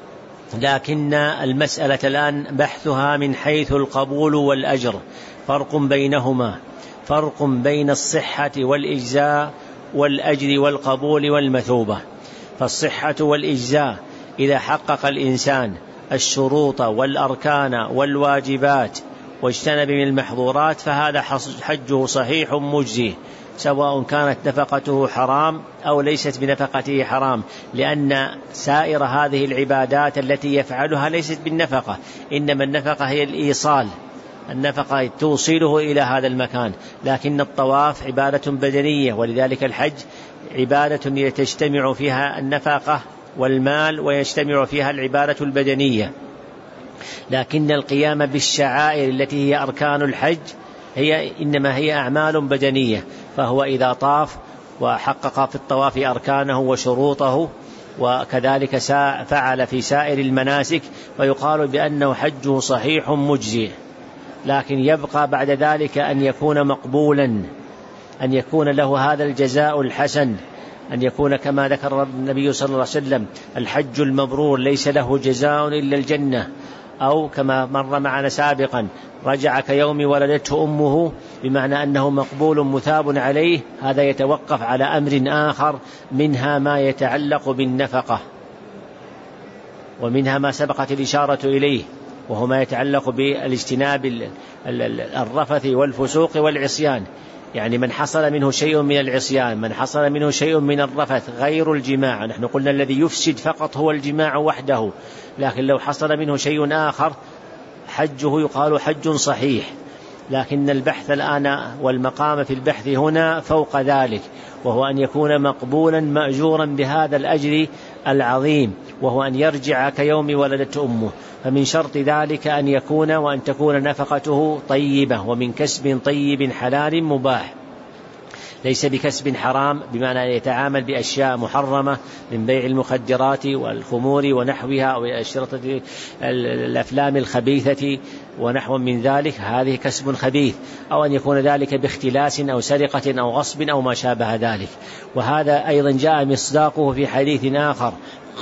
لكن المسألة الآن بحثها من حيث القبول والأجر، فرق بينهما، فرق بين الصحة والإجزاء والأجر والقبول والمثوبة. فالصحة والإجزاء إذا حقق الإنسان الشروط والأركان والواجبات واجتنب من المحظورات فهذا حجه صحيح مجزي، سواء كانت نفقته حرام أو ليست بنفقته حرام، لأن سائر هذه العبادات التي يفعلها ليست بالنفقة، إنما النفقة هي الإيصال، النفقة توصيله إلى هذا المكان. لكن الطواف عبادة بدنية، ولذلك الحج عبادة تجتمع فيها النفقة والمال ويجتمع فيها العبادة البدنية. لكن القيام بالشعائر التي هي أركان الحج إنما هي أعمال بدنية، فهو إذا طاف وحقق في الطواف أركانه وشروطه وكذلك فعل في سائر المناسك فيقال بأنه حجه صحيح مجزي. لكن يبقى بعد ذلك أن يكون مقبولا، أن يكون له هذا الجزاء الحسن، أن يكون كما ذكر النبي صلى الله عليه وسلم: الحج المبرور ليس له جزاء إلا الجنة، أو كما مر معنا سابقا رجع كيوم ولدته أمه، بمعنى أنه مقبول مثاب عليه، هذا يتوقف على أمر آخر، منها ما يتعلق بالنفقة، ومنها ما سبقت الإشارة إليه وهو ما يتعلق بالاجتناب الرفث والفسوق والعصيان. يعني من حصل منه شيء من العصيان، من حصل منه شيء من الرفث غير الجماع، نحن قلنا الذي يفسد فقط هو الجماع وحده، لكن لو حصل منه شيء آخر حجه يقال حج صحيح. لكن البحث الآن والمقام في البحث هنا فوق ذلك، وهو أن يكون مقبولا مأجورا بهذا الأجر العظيم، وهو أن يرجع كيوم ولدته أمه. فمن شرط ذلك أن يكون وأن تكون نفقته طيبة ومن كسب طيب حلال مباح، ليس بكسب حرام، بمعنى أن يتعامل بأشياء محرمة من بيع المخدرات والخمور ونحوها وأشرطة الأفلام الخبيثة ونحو من ذلك، هذه كسب خبيث، أو أن يكون ذلك باختلاس أو سرقة أو غصب أو ما شابه ذلك. وهذا أيضا جاء مصداقه في حديث آخر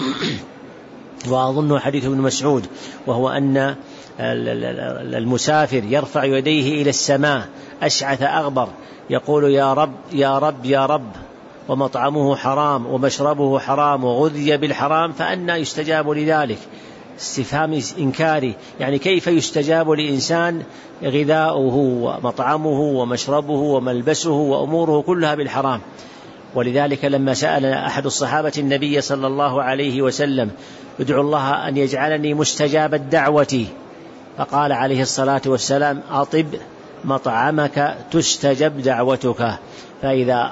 وأظنه حديث ابن مسعود، وهو أن المسافر يرفع يديه إلى السماء أشعث أغبر يقول يا رب يا رب يا رب، ومطعمه حرام ومشربه حرام وغذي بالحرام، فأنى يستجاب لذلك؟ استفهام إنكاري، يعني كيف يستجاب لإنسان غذاؤه ومطعمه ومشربه وملبسه وأموره كلها بالحرام؟ ولذلك لما سأل أحد الصحابة النبي صلى الله عليه وسلم ادعو الله أن يجعلني مستجاب الدعوة، فقال عليه الصلاة والسلام أطب مطعمك تستجب دعوتك. فإذا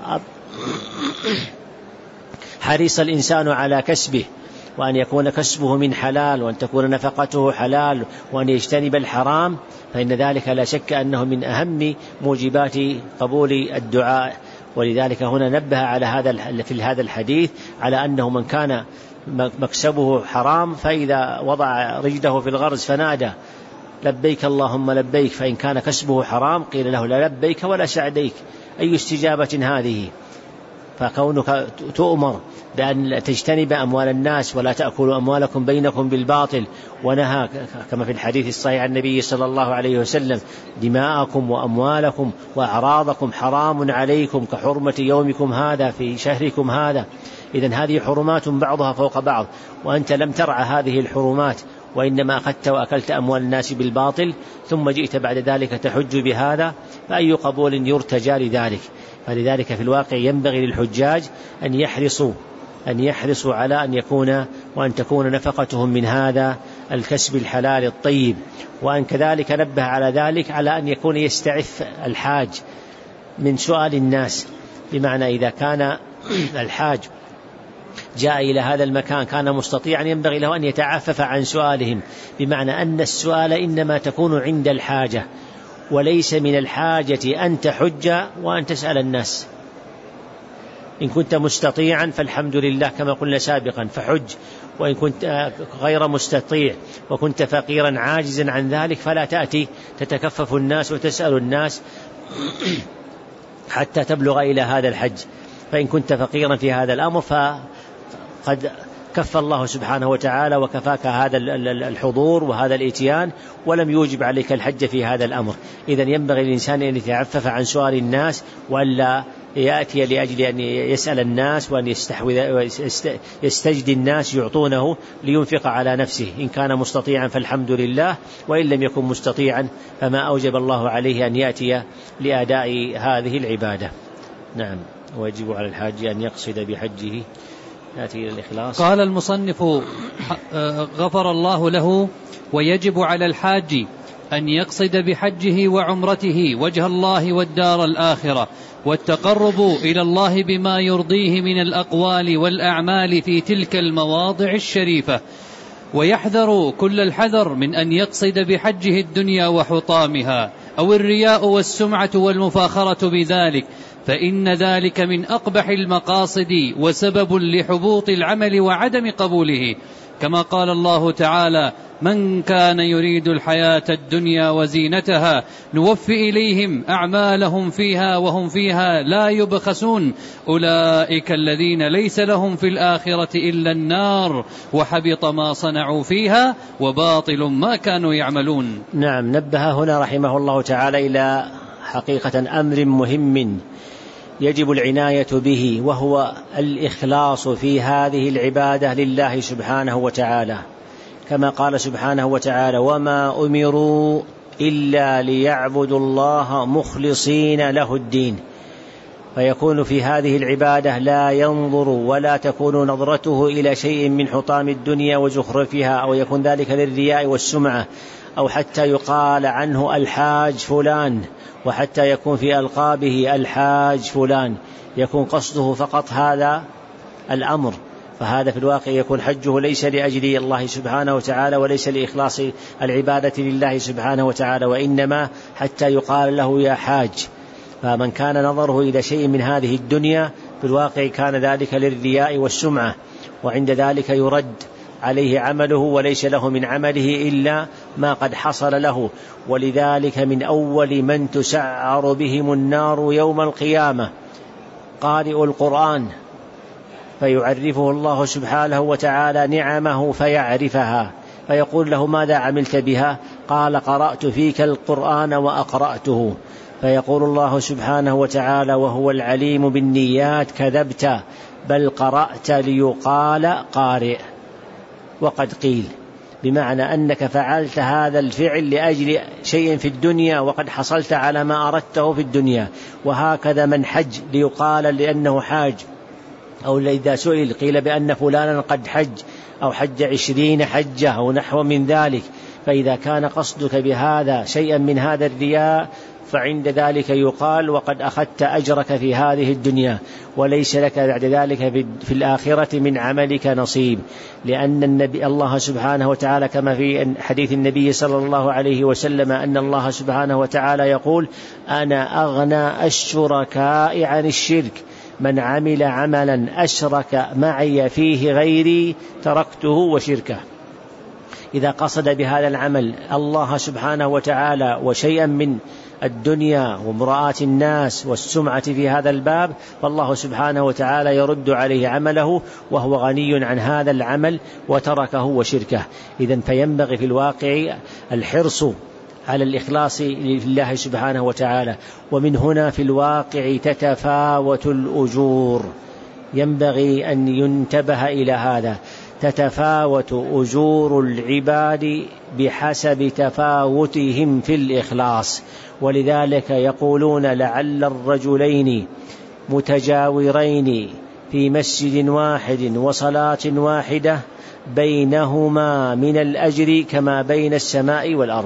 حرص الإنسان على كسبه، وأن يكون كسبه من حلال، وأن تكون نفقته حلال، وأن يجتنب الحرام، فإن ذلك لا شك أنه من أهم موجبات قبول الدعاء. ولذلك هنا نبه على في هذا الحديث على أنه من كان مكسبه حرام فإذا وضع رجله في الغرز فنادى لبيك اللهم لبيك، فإن كان كسبه حرام قيل له لا لبيك ولا سعديك، أي استجابة هذه؟ فكونك تؤمر بأن تجتنب أموال الناس ولا تأكلوا أموالكم بينكم بالباطل، ونهى كما في الحديث الصحيح عن النبي صلى الله عليه وسلم دماءكم وأموالكم وأعراضكم حرام عليكم كحرمة يومكم هذا في شهركم هذا. إذن هذه حرمات بعضها فوق بعض، وأنت لم ترعى هذه الحرمات، وإنما أخذت وأكلت أموال الناس بالباطل، ثم جئت بعد ذلك تحج بهذا، فأي قبول يرتجى لذلك؟ فلذلك في الواقع ينبغي للحجاج أن يحرصوا على أن يكون وأن تكون نفقتهم من هذا الكسب الحلال الطيب. وأن كذلك نبه على ذلك على أن يكون يستعف الحاج من سؤال الناس، بمعنى إذا كان الحاج جاء إلى هذا المكان كان مستطيعا ينبغي له أن يتعفف عن سؤالهم، بمعنى أن السؤال إنما تكون عند الحاجة، وليس من الحاجة أن تحج وأن تسأل الناس. إن كنت مستطيعا فالحمد لله كما قلنا سابقا فحج، وإن كنت غير مستطيع وكنت فقيرا عاجزا عن ذلك فلا تأتي تتكفف الناس وتسأل الناس حتى تبلغ إلى هذا الحج. فإن كنت فقيرا في هذا الأمر فقد كف الله سبحانه وتعالى وكفاك هذا الحضور وهذا الاتيان، ولم يوجب عليك الحج في هذا الأمر. إذن ينبغي الإنسان أن يتعفف عن سؤال الناس، وألا يأتي لأجل أن يسأل الناس وأن يستجدي الناس يعطونه لينفق على نفسه. إن كان مستطيعا فالحمد لله، وإن لم يكن مستطيعا فما أوجب الله عليه أن يأتي لأداء هذه العبادة. نعم. ويجب على الحاج أن يقصد بحجه يأتي إلى الإخلاص. قال المصنف غفر الله له: ويجب على الحاج أن يقصد بحجه وعمرته وجه الله والدار الآخرة، والتقرب إلى الله بما يرضيه من الأقوال والأعمال في تلك المواضع الشريفة، ويحذر كل الحذر من أن يقصد بحجه الدنيا وحطامها، أو الرياء والسمعة والمفاخرة بذلك، فإن ذلك من أقبح المقاصد وسبب لحبوط العمل وعدم قبوله، كما قال الله تعالى: من كان يريد الحياة الدنيا وزينتها نوفي إليهم أعمالهم فيها وهم فيها لا يبخسون أولئك الذين ليس لهم في الآخرة إلا النار وحبط ما صنعوا فيها وباطل ما كانوا يعملون. نعم، نبه هنا رحمه الله تعالى إلى حقيقة أمر مهم يجب العناية به، وهو الإخلاص في هذه العبادة لله سبحانه وتعالى، كما قال سبحانه وتعالى: وما أمروا إلا ليعبدوا الله مخلصين له الدين. فيكون في هذه العبادة لا ينظر ولا تكون نظرته إلى شيء من حطام الدنيا وزخرفها، أو يكون ذلك للرياء والسمعة، أو حتى يقال عنه الحاج فلان، وحتى يكون في ألقابه الحاج فلان، يكون قصده فقط هذا الأمر. فهذا في الواقع يكون حجه ليس لأجل الله سبحانه وتعالى، وليس لإخلاص العبادة لله سبحانه وتعالى، وإنما حتى يقال له يا حاج. فمن كان نظره إلى شيء من هذه الدنيا في الواقع كان ذلك للرياء والسمعة، وعند ذلك يرد عليه عمله، وليس له من عمله إلا ما قد حصل له. ولذلك من أول من تسعر بهم النار يوم القيامة قارئ القرآن، فيعرفه الله سبحانه وتعالى نعمه فيعرفها، فيقول له: ماذا عملت بها؟ قال: قرأت فيك القرآن وأقرأته. فيقول الله سبحانه وتعالى وهو العليم بالنيات: كذبت، بل قرأت ليقال قارئ وقد قيل، بمعنى أنك فعلت هذا الفعل لأجل شيء في الدنيا وقد حصلت على ما أردته في الدنيا. وهكذا من حج ليقال لأنه حاج، أو إذا سئل قيل بأن فلانا قد حج أو حج 20 حجة أو نحو من ذلك. فإذا كان قصدك بهذا شيئا من هذا الرياء فعند ذلك يقال: وقد أخذت أجرك في هذه الدنيا، وليس لك بعد ذلك في الآخرة من عملك نصيب. لأن النبي الله سبحانه وتعالى كما في حديث النبي صلى الله عليه وسلم أن الله سبحانه وتعالى يقول: أنا أغنى الشركاء عن الشرك، من عمل عملا أشرك معي فيه غيري تركته وشركه. إذا قصد بهذا العمل الله سبحانه وتعالى وشيئا من الدنيا ومراءة الناس والسمعة في هذا الباب، فالله سبحانه وتعالى يرد عليه عمله وهو غني عن هذا العمل وتركه وشركه. إذن فينبغي في الواقع الحرص على الإخلاص لله سبحانه وتعالى. ومن هنا في الواقع تتفاوت الأجور، ينبغي أن ينتبه إلى هذا. تتفاوت أجور العباد بحسب تفاوتهم في الإخلاص. ولذلك يقولون: لعل الرجلين متجاورين في مسجد واحد وصلاة واحدة بينهما من الأجر كما بين السماء والأرض.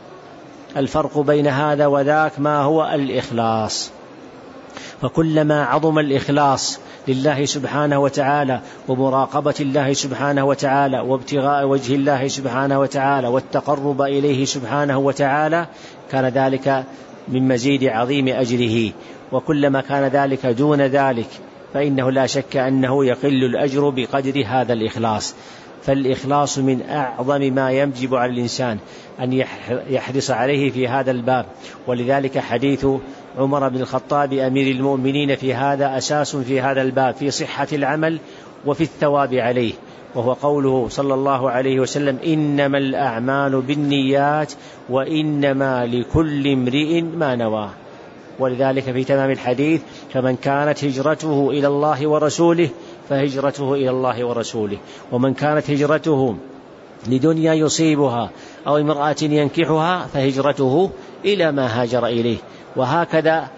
الفرق بين هذا وذاك ما هو الإخلاص. فكلما عظم الإخلاص لله سبحانه وتعالى ومراقبة الله سبحانه وتعالى وابتغاء وجه الله سبحانه وتعالى والتقرب إليه سبحانه وتعالى، كان ذلك من مزيد عظيم أجره. وكلما كان ذلك دون ذلك فإنه لا شك أنه يقل الأجر بقدر هذا الإخلاص. فالإخلاص من أعظم ما يجب على الإنسان أن يحرص عليه في هذا الباب. ولذلك حديث عمر بن الخطاب أمير المؤمنين في هذا أساس في هذا الباب، في صحة العمل وفي الثواب عليه، وهو قوله صلى الله عليه وسلم: إنما الأعمال بالنيات وإنما لكل امرئ ما نوى. ولذلك في تمام الحديث: فمن كانت هجرته إلى الله ورسوله فهجرته إلى الله ورسوله، ومن كانت هجرته لدنيا يصيبها أو امرأة ينكحها فهجرته إلى ما هاجر إليه. وهكذا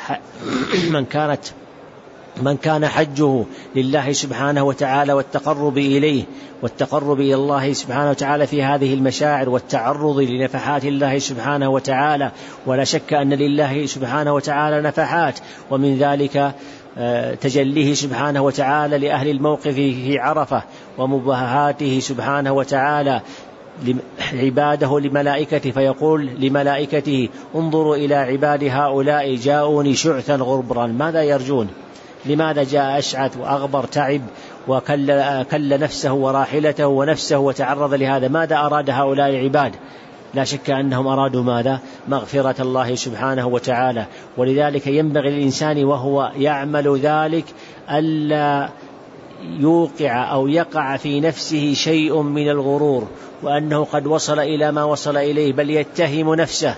من كان حجه لله سبحانه وتعالى والتقرب إليه والتقرب إلى الله سبحانه وتعالى في هذه المشاعر والتعرض لنفحات الله سبحانه وتعالى. ولا شك أن لله سبحانه وتعالى نفحات، ومن ذلك تجليه سبحانه وتعالى لأهل الموقف في عرفة، ومباهاته سبحانه وتعالى عباده لملائكته، فيقول لملائكته: انظروا إلى عباد هؤلاء جاءوني شعثا غربرا، ماذا يرجون؟ لماذا جاء أشعث وأغبر تعب وكل نفسه وراحلته ونفسه وتعرض لهذا. ماذا أراد هؤلاء العباد؟ لا شك أنهم أرادوا ماذا؟ مغفرة الله سبحانه وتعالى. ولذلك ينبغي للإنسان وهو يعمل ذلك ألا يوقع أو يقع في نفسه شيء من الغرور وأنه قد وصل إلى ما وصل إليه، بل يتهم نفسه.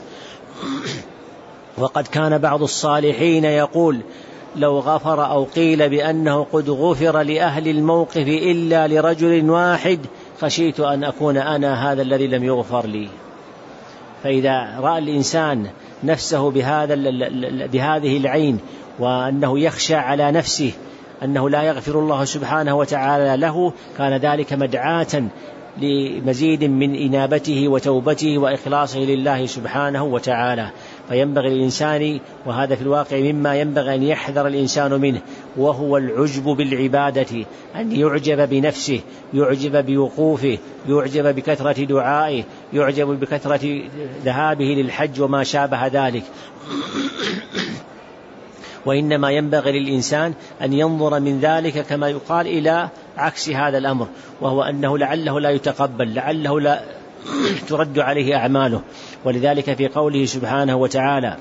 وقد كان بعض الصالحين يقول: لو غفر أو قيل بأنه قد غفر لأهل الموقف إلا لرجل واحد خشيت أن أكون أنا هذا الذي لم يغفر لي. فإذا رأى الإنسان نفسه بهذه العين، وأنه يخشى على نفسه أنه لا يغفر الله سبحانه وتعالى له، كان ذلك مدعاة لمزيد من إنابته وتوبته وإخلاصه لله سبحانه وتعالى. فينبغي الإنسان، وهذا في الواقع مما ينبغي أن يحذر الإنسان منه، وهو العجب بالعبادة، أن يعجب بنفسه، يعجب بوقوفه، يعجب بكثرة دعائه، يعجب بكثرة ذهابه للحج وما شابه ذلك. وإنما ينبغي للإنسان أن ينظر من ذلك كما يقال إلى عكس هذا الأمر، وهو أنه لعله لا يتقبل، لعله لا ترد عليه أعماله. ولذلك في قوله سبحانه وتعالى: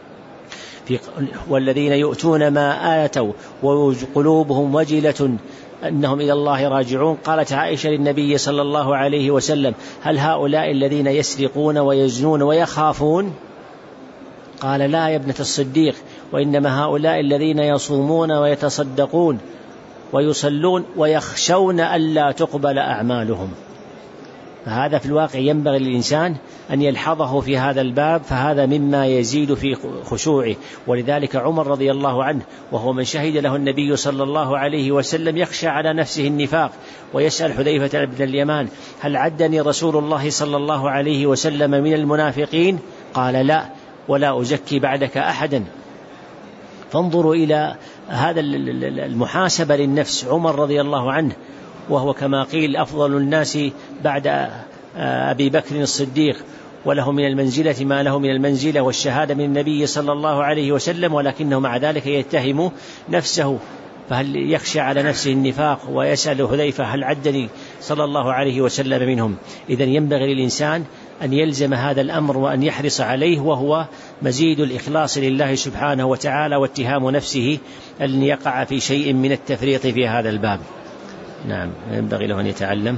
والذين يؤتون ما آتوا وقلوبهم وجلة أنهم إلى الله راجعون. قالت عائشة للنبي صلى الله عليه وسلم: هل هؤلاء الذين يسرقون ويزنون ويخافون؟ قال: لا يا ابنة الصديق، وإنما هؤلاء الذين يصومون ويتصدقون ويصلون ويخشون ألا تقبل أعمالهم. فهذا في الواقع ينبغي للإنسان أن يلحظه في هذا الباب، فهذا مما يزيد في خشوعه. ولذلك عمر رضي الله عنه وهو من شهد له النبي صلى الله عليه وسلم يخشى على نفسه النفاق، ويسأل حذيفة بن اليمان: هل عدني رسول الله صلى الله عليه وسلم من المنافقين؟ قال: لا، ولا أزكي بعدك أحدا. فانظروا إلى هذا المحاسبة للنفس. عمر رضي الله عنه وهو كما قيل أفضل الناس بعد أبي بكر الصديق، وله من المنزلة ما له من المنزلة والشهادة من النبي صلى الله عليه وسلم، ولكنه مع ذلك يتهم نفسه. فهل يخشى على نفسه النفاق ويسأل حذيفة: هل عدني صلى الله عليه وسلم منهم؟ إذن ينبغي للإنسان أن يلزم هذا الأمر وأن يحرص عليه، وهو مزيد الإخلاص لله سبحانه وتعالى واتهام نفسه أن يقع في شيء من التفريط في هذا الباب. نعم، ينبغي له أن يتعلم،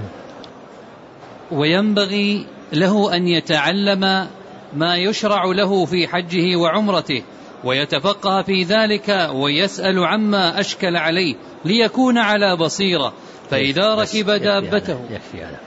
وينبغي له أن يتعلم ما يشرع له في حجه وعمرته، ويتفقه في ذلك ويسأل عما أشكل عليه ليكون على بصيرة. فإذا ركب دابته يكفي هذا.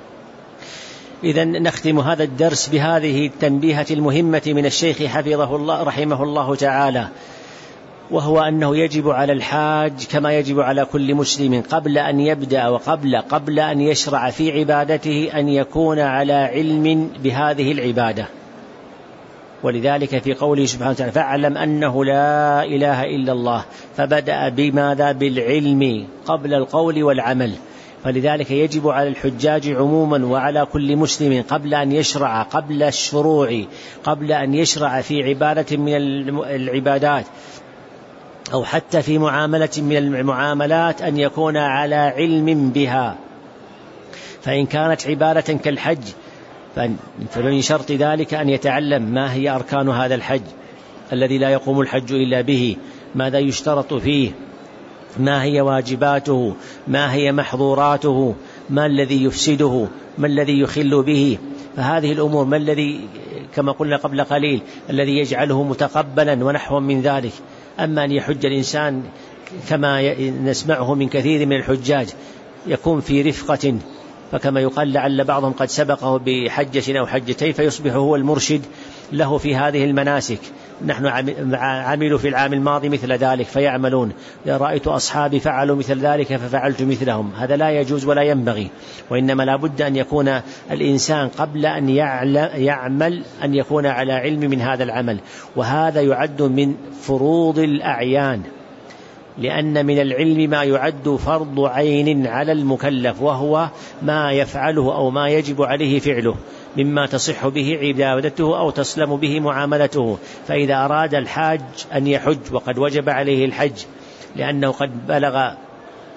إذن نختم هذا الدرس بهذه التنبيهة المهمة من الشيخ حفظه الله رحمه الله تعالى، وهو أنه يجب على الحاج كما يجب على كل مسلم قبل أن يبدأ وقبل أن يشرع في عبادته أن يكون على علم بهذه العبادة. ولذلك في قوله سبحانه وتعالى: فاعلم أنه لا إله إلا الله، فبدأ بماذا؟ بالعلم قبل القول والعمل. فلذلك يجب على الحجاج عموما وعلى كل مسلم قبل أن يشرع، قبل الشروع، قبل أن يشرع في عبادة من العبادات أو حتى في معاملة من المعاملات أن يكون على علم بها. فإن كانت عبادة كالحج فمن شرط ذلك أن يتعلم ما هي أركان هذا الحج الذي لا يقوم الحج إلا به، ماذا يشترط فيه، ما هي واجباته، ما هي محظوراته، ما الذي يفسده، ما الذي يخل به. فهذه الأمور ما الذي كما قلنا قبل قليل الذي يجعله متقبلا ونحو من ذلك. أما أن يحج الإنسان كما نسمعه من كثير من الحجاج يكون في رفقة، فكما يقال لعل بعضهم قد سبقه بحجة أو حجتين فيصبح هو المرشد له في هذه المناسك. نحن عملوا في العام الماضي مثل ذلك فيعملون، رأيت أصحابي فعلوا مثل ذلك ففعلت مثلهم. هذا لا يجوز ولا ينبغي، وإنما لا بد أن يكون الإنسان قبل أن يعمل أن يكون على علم من هذا العمل. وهذا يعد من فروض الأعيان، لأن من العلم ما يعد فرض عين على المكلف، وهو ما يفعله أو ما يجب عليه فعله مما تصح به عبادته أو تسلم به معاملته. فإذا أراد الحاج أن يحج وقد وجب عليه الحج لأنه قد بلغ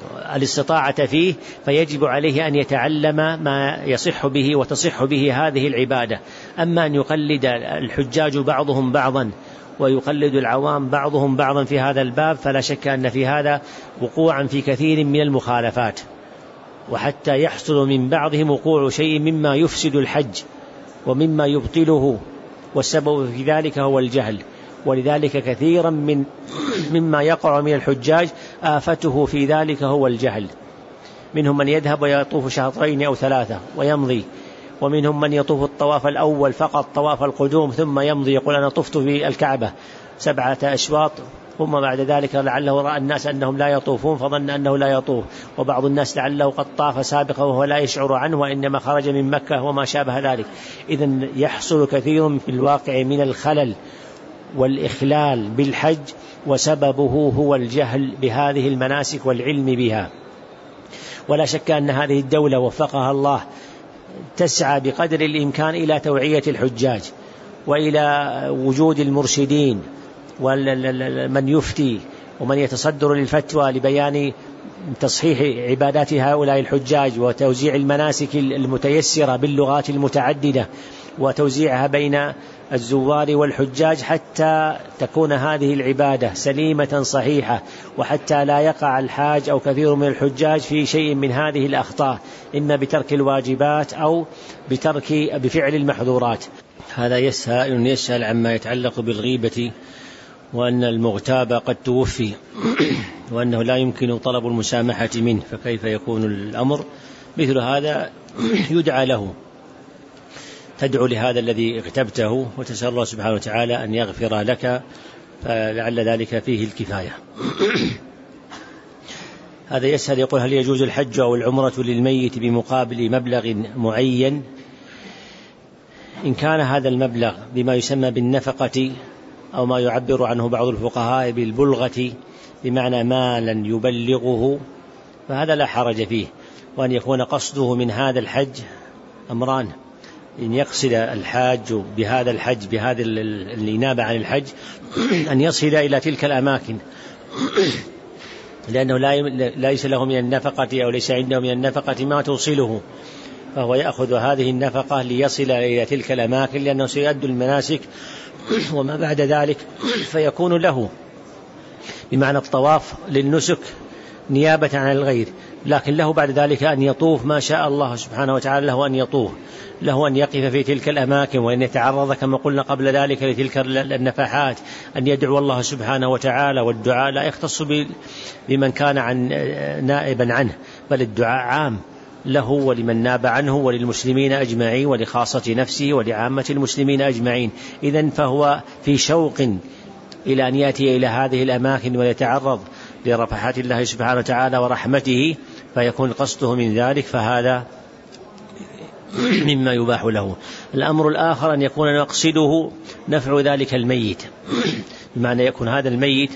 الاستطاعة فيه، فيجب عليه أن يتعلم ما يصح به وتصح به هذه العبادة. أما أن يقلد الحجاج بعضهم بعضا ويقلد العوام بعضهم بعضا في هذا الباب، فلا شك أن في هذا وقوعا في كثير من المخالفات، وحتى يحصل من بعضهم وقوع شيء مما يفسد الحج ومما يبطله، والسبب في ذلك هو الجهل. ولذلك كثيرا مما يقع من الحجاج آفته في ذلك هو الجهل. منهم من يذهب ويطوف شهرين أو 3 ويمضي، ومنهم من يطوف الطواف الأول فقط طواف القدوم ثم يمضي يقول أنا طفت في الكعبة 7 أشواط، ثم بعد ذلك لعله رأى الناس أنهم لا يطوفون فظن أنه لا يطوف، وبعض الناس لعله قد طاف سابقا وهو لا يشعر عنه وإنما خرج من مكة وما شابه ذلك. إذن يحصل كثير في الواقع من الخلل والإخلال بالحج، وسببه هو الجهل بهذه المناسك والعلم بها. ولا شك أن هذه الدولة وفقها الله تسعى بقدر الإمكان إلى توعية الحجاج وإلى وجود المرشدين ومن يفتي ومن يتصدر للفتوى لبيان تصحيح عبادات هؤلاء الحجاج وتوزيع المناسك المتيسرة باللغات المتعددة وتوزيعها بين الزوار والحجاج، حتى تكون هذه العبادة سليمة صحيحة، وحتى لا يقع الحاج أو كثير من الحجاج في شيء من هذه الأخطاء، إما بترك الواجبات أو بفعل المحظورات. هذا يسأل عما يتعلق بالغيبة، وأن المغتاب قد توفي وأنه لا يمكن طلب المسامحة منه، فكيف يكون الأمر؟ مثل هذا يدعى له، تدعو لهذا الذي اغتبته وتسأل الله سبحانه وتعالى أن يغفر لك، فلعل ذلك فيه الكفاية. هذا يسأل يقول هل يجوز الحج أو العمرة للميت بمقابل مبلغ معين؟ إن كان هذا المبلغ بما يسمى بالنفقة أو ما يعبر عنه بعض الفقهاء بالبلغة بمعنى مالا يبلغه، فهذا لا حرج فيه. وأن يكون قصده من هذا الحج أمران: إن يقصد الحاج بهذا الحج بهذا الإنابة عن الحج أن يصل إلى تلك الأماكن، لأنه ليس له من النفقة أو ليس عنده من النفقة ما توصله، فهو يأخذ هذه النفقة ليصل إلى تلك الأماكن، لأنه سيؤدي المناسك وما بعد ذلك فيكون له بمعنى الطواف للنسك نيابة عن الغير، لكن له بعد ذلك أن يطوف ما شاء الله سبحانه وتعالى له أن يطوف، له أن يقف في تلك الأماكن وأن يتعرض كما قلنا قبل ذلك لتلك النفحات، أن يدعو الله سبحانه وتعالى. والدعاء لا يختص بمن كان نائبا عنه، بل الدعاء عام له ولمن ناب عنه وللمسلمين أجمعين ولخاصة نفسه ولعامة المسلمين أجمعين. إذن فهو في شوق إلى أن يأتي إلى هذه الأماكن ويتعرض لرفحات الله سبحانه وتعالى ورحمته، فيكون قصده من ذلك، فهذا مما يباح له. الأمر الآخر أن يكون مقصده نفع ذلك الميت، بمعنى يكون هذا الميت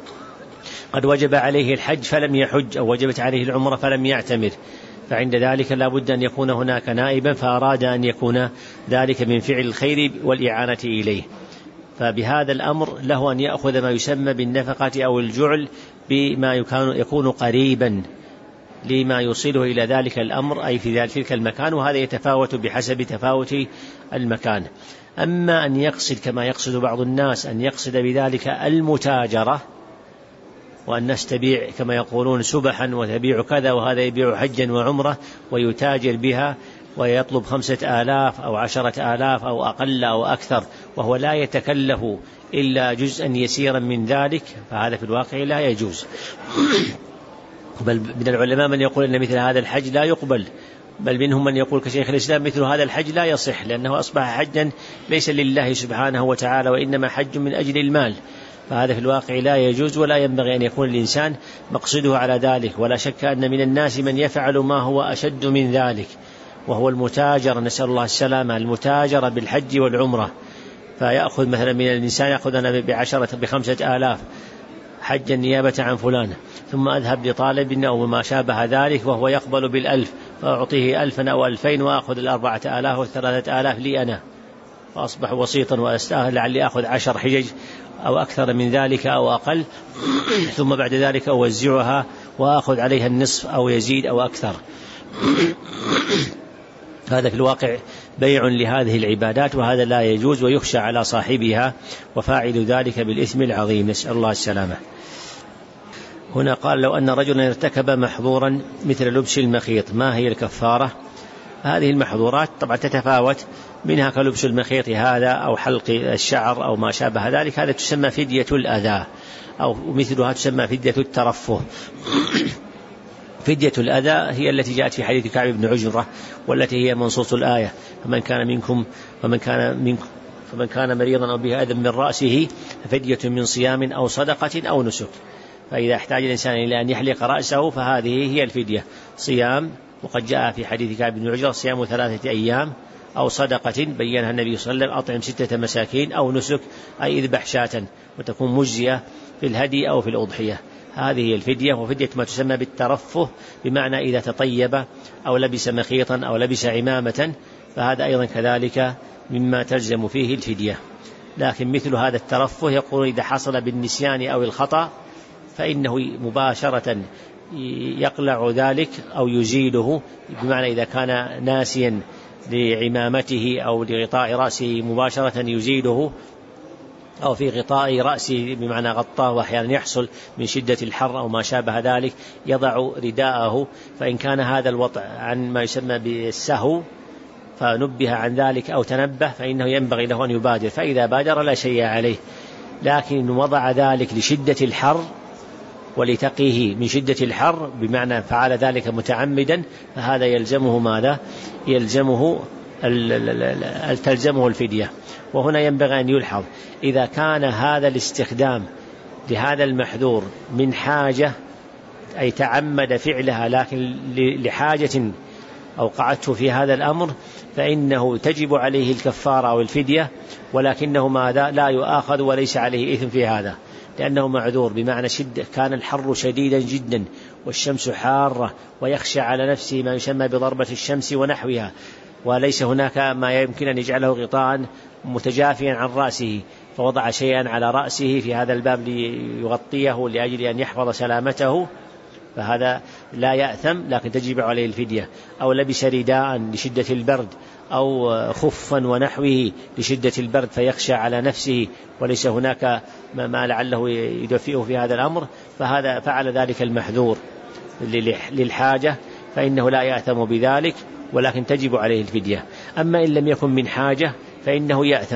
قد وجب عليه الحج فلم يحج، أو وجبت عليه العمرة فلم يعتمر، فعند ذلك لا بد أن يكون هناك نائبا، فأراد أن يكون ذلك من فعل الخير والإعانة إليه، فبهذا الأمر له أن يأخذ ما يسمى بالنفقة أو الجعل بما يكون قريبا لما يوصله إلى ذلك الأمر، أي في تلك المكان، وهذا يتفاوت بحسب تفاوت المكان. أما أن يقصد كما يقصد بعض الناس أن يقصد بذلك المتاجرة، وأن نستبيع كما يقولون سبحا وتبيع كذا، وهذا يبيع حجا وعمرة ويتاجر بها ويطلب 5,000 أو 10,000 أو أقل أو أكثر، وهو لا يتكلف إلا جزءا يسيرا من ذلك، فهذا في الواقع لا يجوز. بل من العلماء من يقول أن مثل هذا الحج لا يقبل، بل منهم من يقول كشيخ الإسلام مثل هذا الحج لا يصح، لأنه أصبح حجا ليس لله سبحانه وتعالى، وإنما حج من أجل المال، فهذا في الواقع لا يجوز، ولا ينبغي أن يكون الإنسان مقصده على ذلك. ولا شك أن من الناس من يفعل ما هو أشد من ذلك، وهو المتاجر، نسأل الله السلامة، المتاجر بالحج والعمرة، فيأخذ مثلا من الإنسان يأخذ أنا ب5,000 حجا نيابة عن فلان، ثم أذهب لطالب أو ما شابه ذلك وهو يقبل بال1000، فأعطيه 1000 أو 2000 وأخذ 4,000 و 3,000 لي أنا، فأصبح وسيطا وأستاهل لعلي أخذ 10 حجج أو أكثر من ذلك أو أقل، ثم بعد ذلك أوزعها وأخذ عليها النصف أو يزيد أو أكثر. هذا في الواقع بيع لهذه العبادات، وهذا لا يجوز ويخشى على صاحبها وفاعل ذلك بالإثم العظيم، نسأل الله السلامة. هنا قال: لو أن رجلا ارتكب محظورا مثل لبس المخيط ما هي الكفارة؟ هذه المحظورات طبعا تتفاوت، منها كلبس المخيط هذا أو حلق الشعر أو ما شابه ذلك، هذا تسمى فدية الأذى، أو مثلها تسمى فدية الترفه. فدية الأذى هي التي جاءت في حديث كعب بن عجرة، والتي هي منصوص الآية: فمن كان مريضا أو به أذى من رأسه ففدية من صيام أو صدقة أو نسك. فإذا احتاج الإنسان إلى أن يحلق رأسه فهذه هي الفدية: صيام، وقد جاء في حديث كعب بن عجرة صيام 3 أيام، أو صدقة بيّنها النبي صلى الله عليه وسلم: أطعم 6 مساكين، أو نسك أي اذبح شاة وتكون مجزية في الهدي أو في الأضحية. هذه هي الفدية. وفدية ما تسمى بالترفه، بمعنى إذا تطيب أو لبس مخيطا أو لبس عمامة، فهذا أيضا كذلك مما تلزم فيه الفدية. لكن مثل هذا الترفه يقول إذا حصل بالنسيان أو الخطأ فإنه مباشرة يقلع ذلك أو يزيله، بمعنى إذا كان ناسيا لعمامته أو لغطاء رأسه مباشرة يزيله، أو في غطاء رأسه بمعنى غطاه، وأحيانا يحصل من شدة الحر أو ما شابه ذلك يضع رداءه. فإن كان هذا الوضع عن ما يسمى بالسهو فنبه عن ذلك أو تنبه فإنه ينبغي له أن يبادر، فإذا بادر لا شيء عليه. لكن وضع ذلك لشدة الحر ولتقيه من شدة الحر، بمعنى فعل ذلك متعمدا، فهذا يلزمه ماذا؟ تلزمه الفدية. وهنا ينبغي أن يلحظ: إذا كان هذا الاستخدام لهذا المحذور من حاجة، أي تعمد فعلها لكن لحاجة أوقعته في هذا الأمر، فإنه تجب عليه الكفارة أو الفدية، ولكنه ماذا؟ لا يؤاخذ وليس عليه إثم في هذا، لأنه معذور. بمعنى كان الحر شديدا جدا والشمس حارة ويخشى على نفسه ما يسمى بضربة الشمس ونحوها، وليس هناك ما يمكن أن يجعله غطاء متجافيا عن رأسه، فوضع شيئا على رأسه في هذا الباب ليغطيه لأجل أن يحفظ سلامته، فهذا لا يأثم لكن تجب عليه الفدية. أو لبس رداء لشدة البرد، أو خفا ونحوه لشدة البرد فيخشى على نفسه وليس هناك ما لعله يدفئه في هذا الأمر، فهذا فعل ذلك المحذور للحاجة، فإنه لا يأثم بذلك ولكن تجب عليه الفدية. أما إن لم يكن من حاجة فإنه يأثم،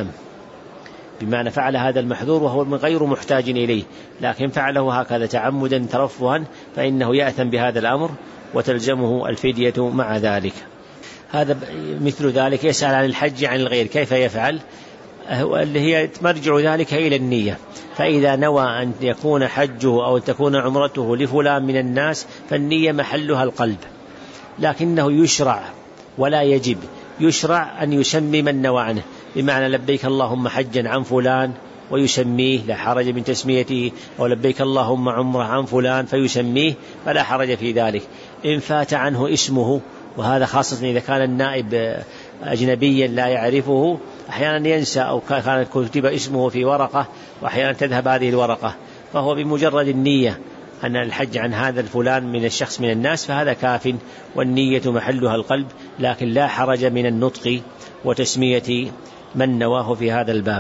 بمعنى فعل هذا المحذور وهو غير محتاج إليه، لكن فعله هكذا تعمدا ترفها، فإنه يأثم بهذا الأمر وتلزمه الفدية مع ذلك. هذا مثل ذلك يسأل عن الحج عن الغير كيف يفعل، اللي هي مرجع ذلك إلى النية. فإذا نوى أن يكون حجه أو أن تكون عمرته لفلان من الناس فالنية محلها القلب، لكنه يشرع ولا يجب، يشرع أن يسمي من نوى عنه، بمعنى لبيك اللهم حجا عن فلان ويسميه لا حرج من تسميته، أو لبيك اللهم عمره عن فلان فيسميه فلا حرج في ذلك. إن فات عنه اسمه، وهذا خاصة إذا كان النائب أجنبيا لا يعرفه، أحيانا ينسى أو كان كتب اسمه في ورقة وأحيانا تذهب هذه الورقة، فهو بمجرد النية أن الحج عن هذا الفلان من الشخص من الناس فهذا كاف، والنية محلها القلب، لكن لا حرج من النطق وتسمية من نواه في هذا الباب.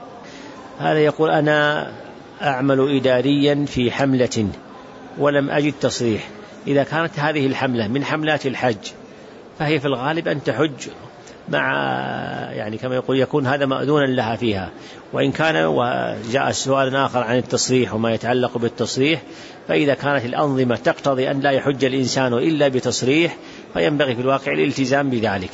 هذا يقول: أنا أعمل إداريا في حملة ولم أجد تصريح. إذا كانت هذه الحملة من حملات الحج فهي في الغالب أن تحج مع كما يقول يكون هذا مأذونا لها فيها. وإن كان وجاء سؤال آخر عن التصريح وما يتعلق بالتصريح، فإذا كانت الأنظمة تقتضي أن لا يحج الإنسان إلا بتصريح فينبغي في الواقع الالتزام بذلك،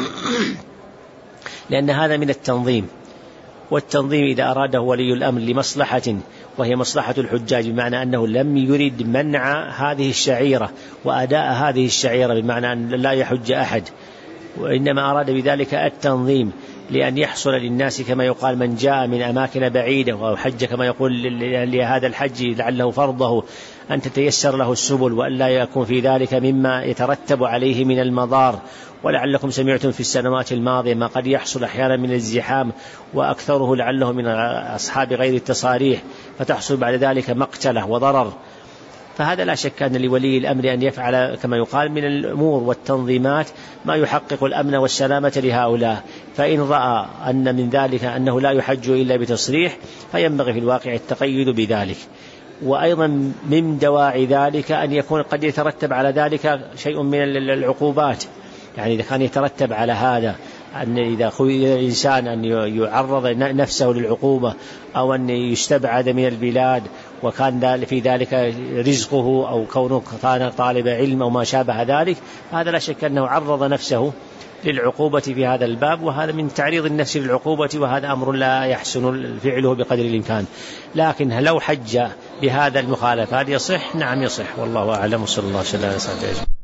لأن هذا من التنظيم. والتنظيم إذا أراده ولي الأمر لمصلحة وهي مصلحة الحجاج، بمعنى أنه لم يرد منع هذه الشعيرة وأداء هذه الشعيرة، بمعنى أن لا يحج أحد، وإنما أراد بذلك التنظيم لأن يحصل للناس كما يقال من جاء من أماكن بعيدة وحج كما يقول لهذا الحج لعله فرضه أن تتيسر له السبل، وأن لا يكون في ذلك مما يترتب عليه من المضار. ولعلكم سمعتم في السنوات الماضية ما قد يحصل أحيانا من الزحام، وأكثره لعله من أصحاب غير التصاريح، فتحصل بعد ذلك مقتلة وضرر. فهذا لا شك أن لولي الأمر أن يفعل كما يقال من الأمور والتنظيمات ما يحقق الأمن والسلامة لهؤلاء. فإن رأى أن من ذلك أنه لا يحج إلا بتصريح فينبغي في الواقع التقيد بذلك. وأيضا من دواعي ذلك أن يكون قد يترتب على ذلك شيء من العقوبات، يعني إذا كان يترتب على هذا أن إذا خير الإنسان أن يعرض نفسه للعقوبة أو أن يستبعد من البلاد وكان في ذلك رزقه أو كونه كان طالب علم أو ما شابه ذلك، هذا لا شك أنه عرض نفسه للعقوبة في هذا الباب، وهذا من تعريض النفس للعقوبة، وهذا أمر لا يحسن فعله بقدر الإمكان. لكن لو حج بهذا المخالفات يصح، نعم يصح، والله أعلم، صلى الله عليه وسلم.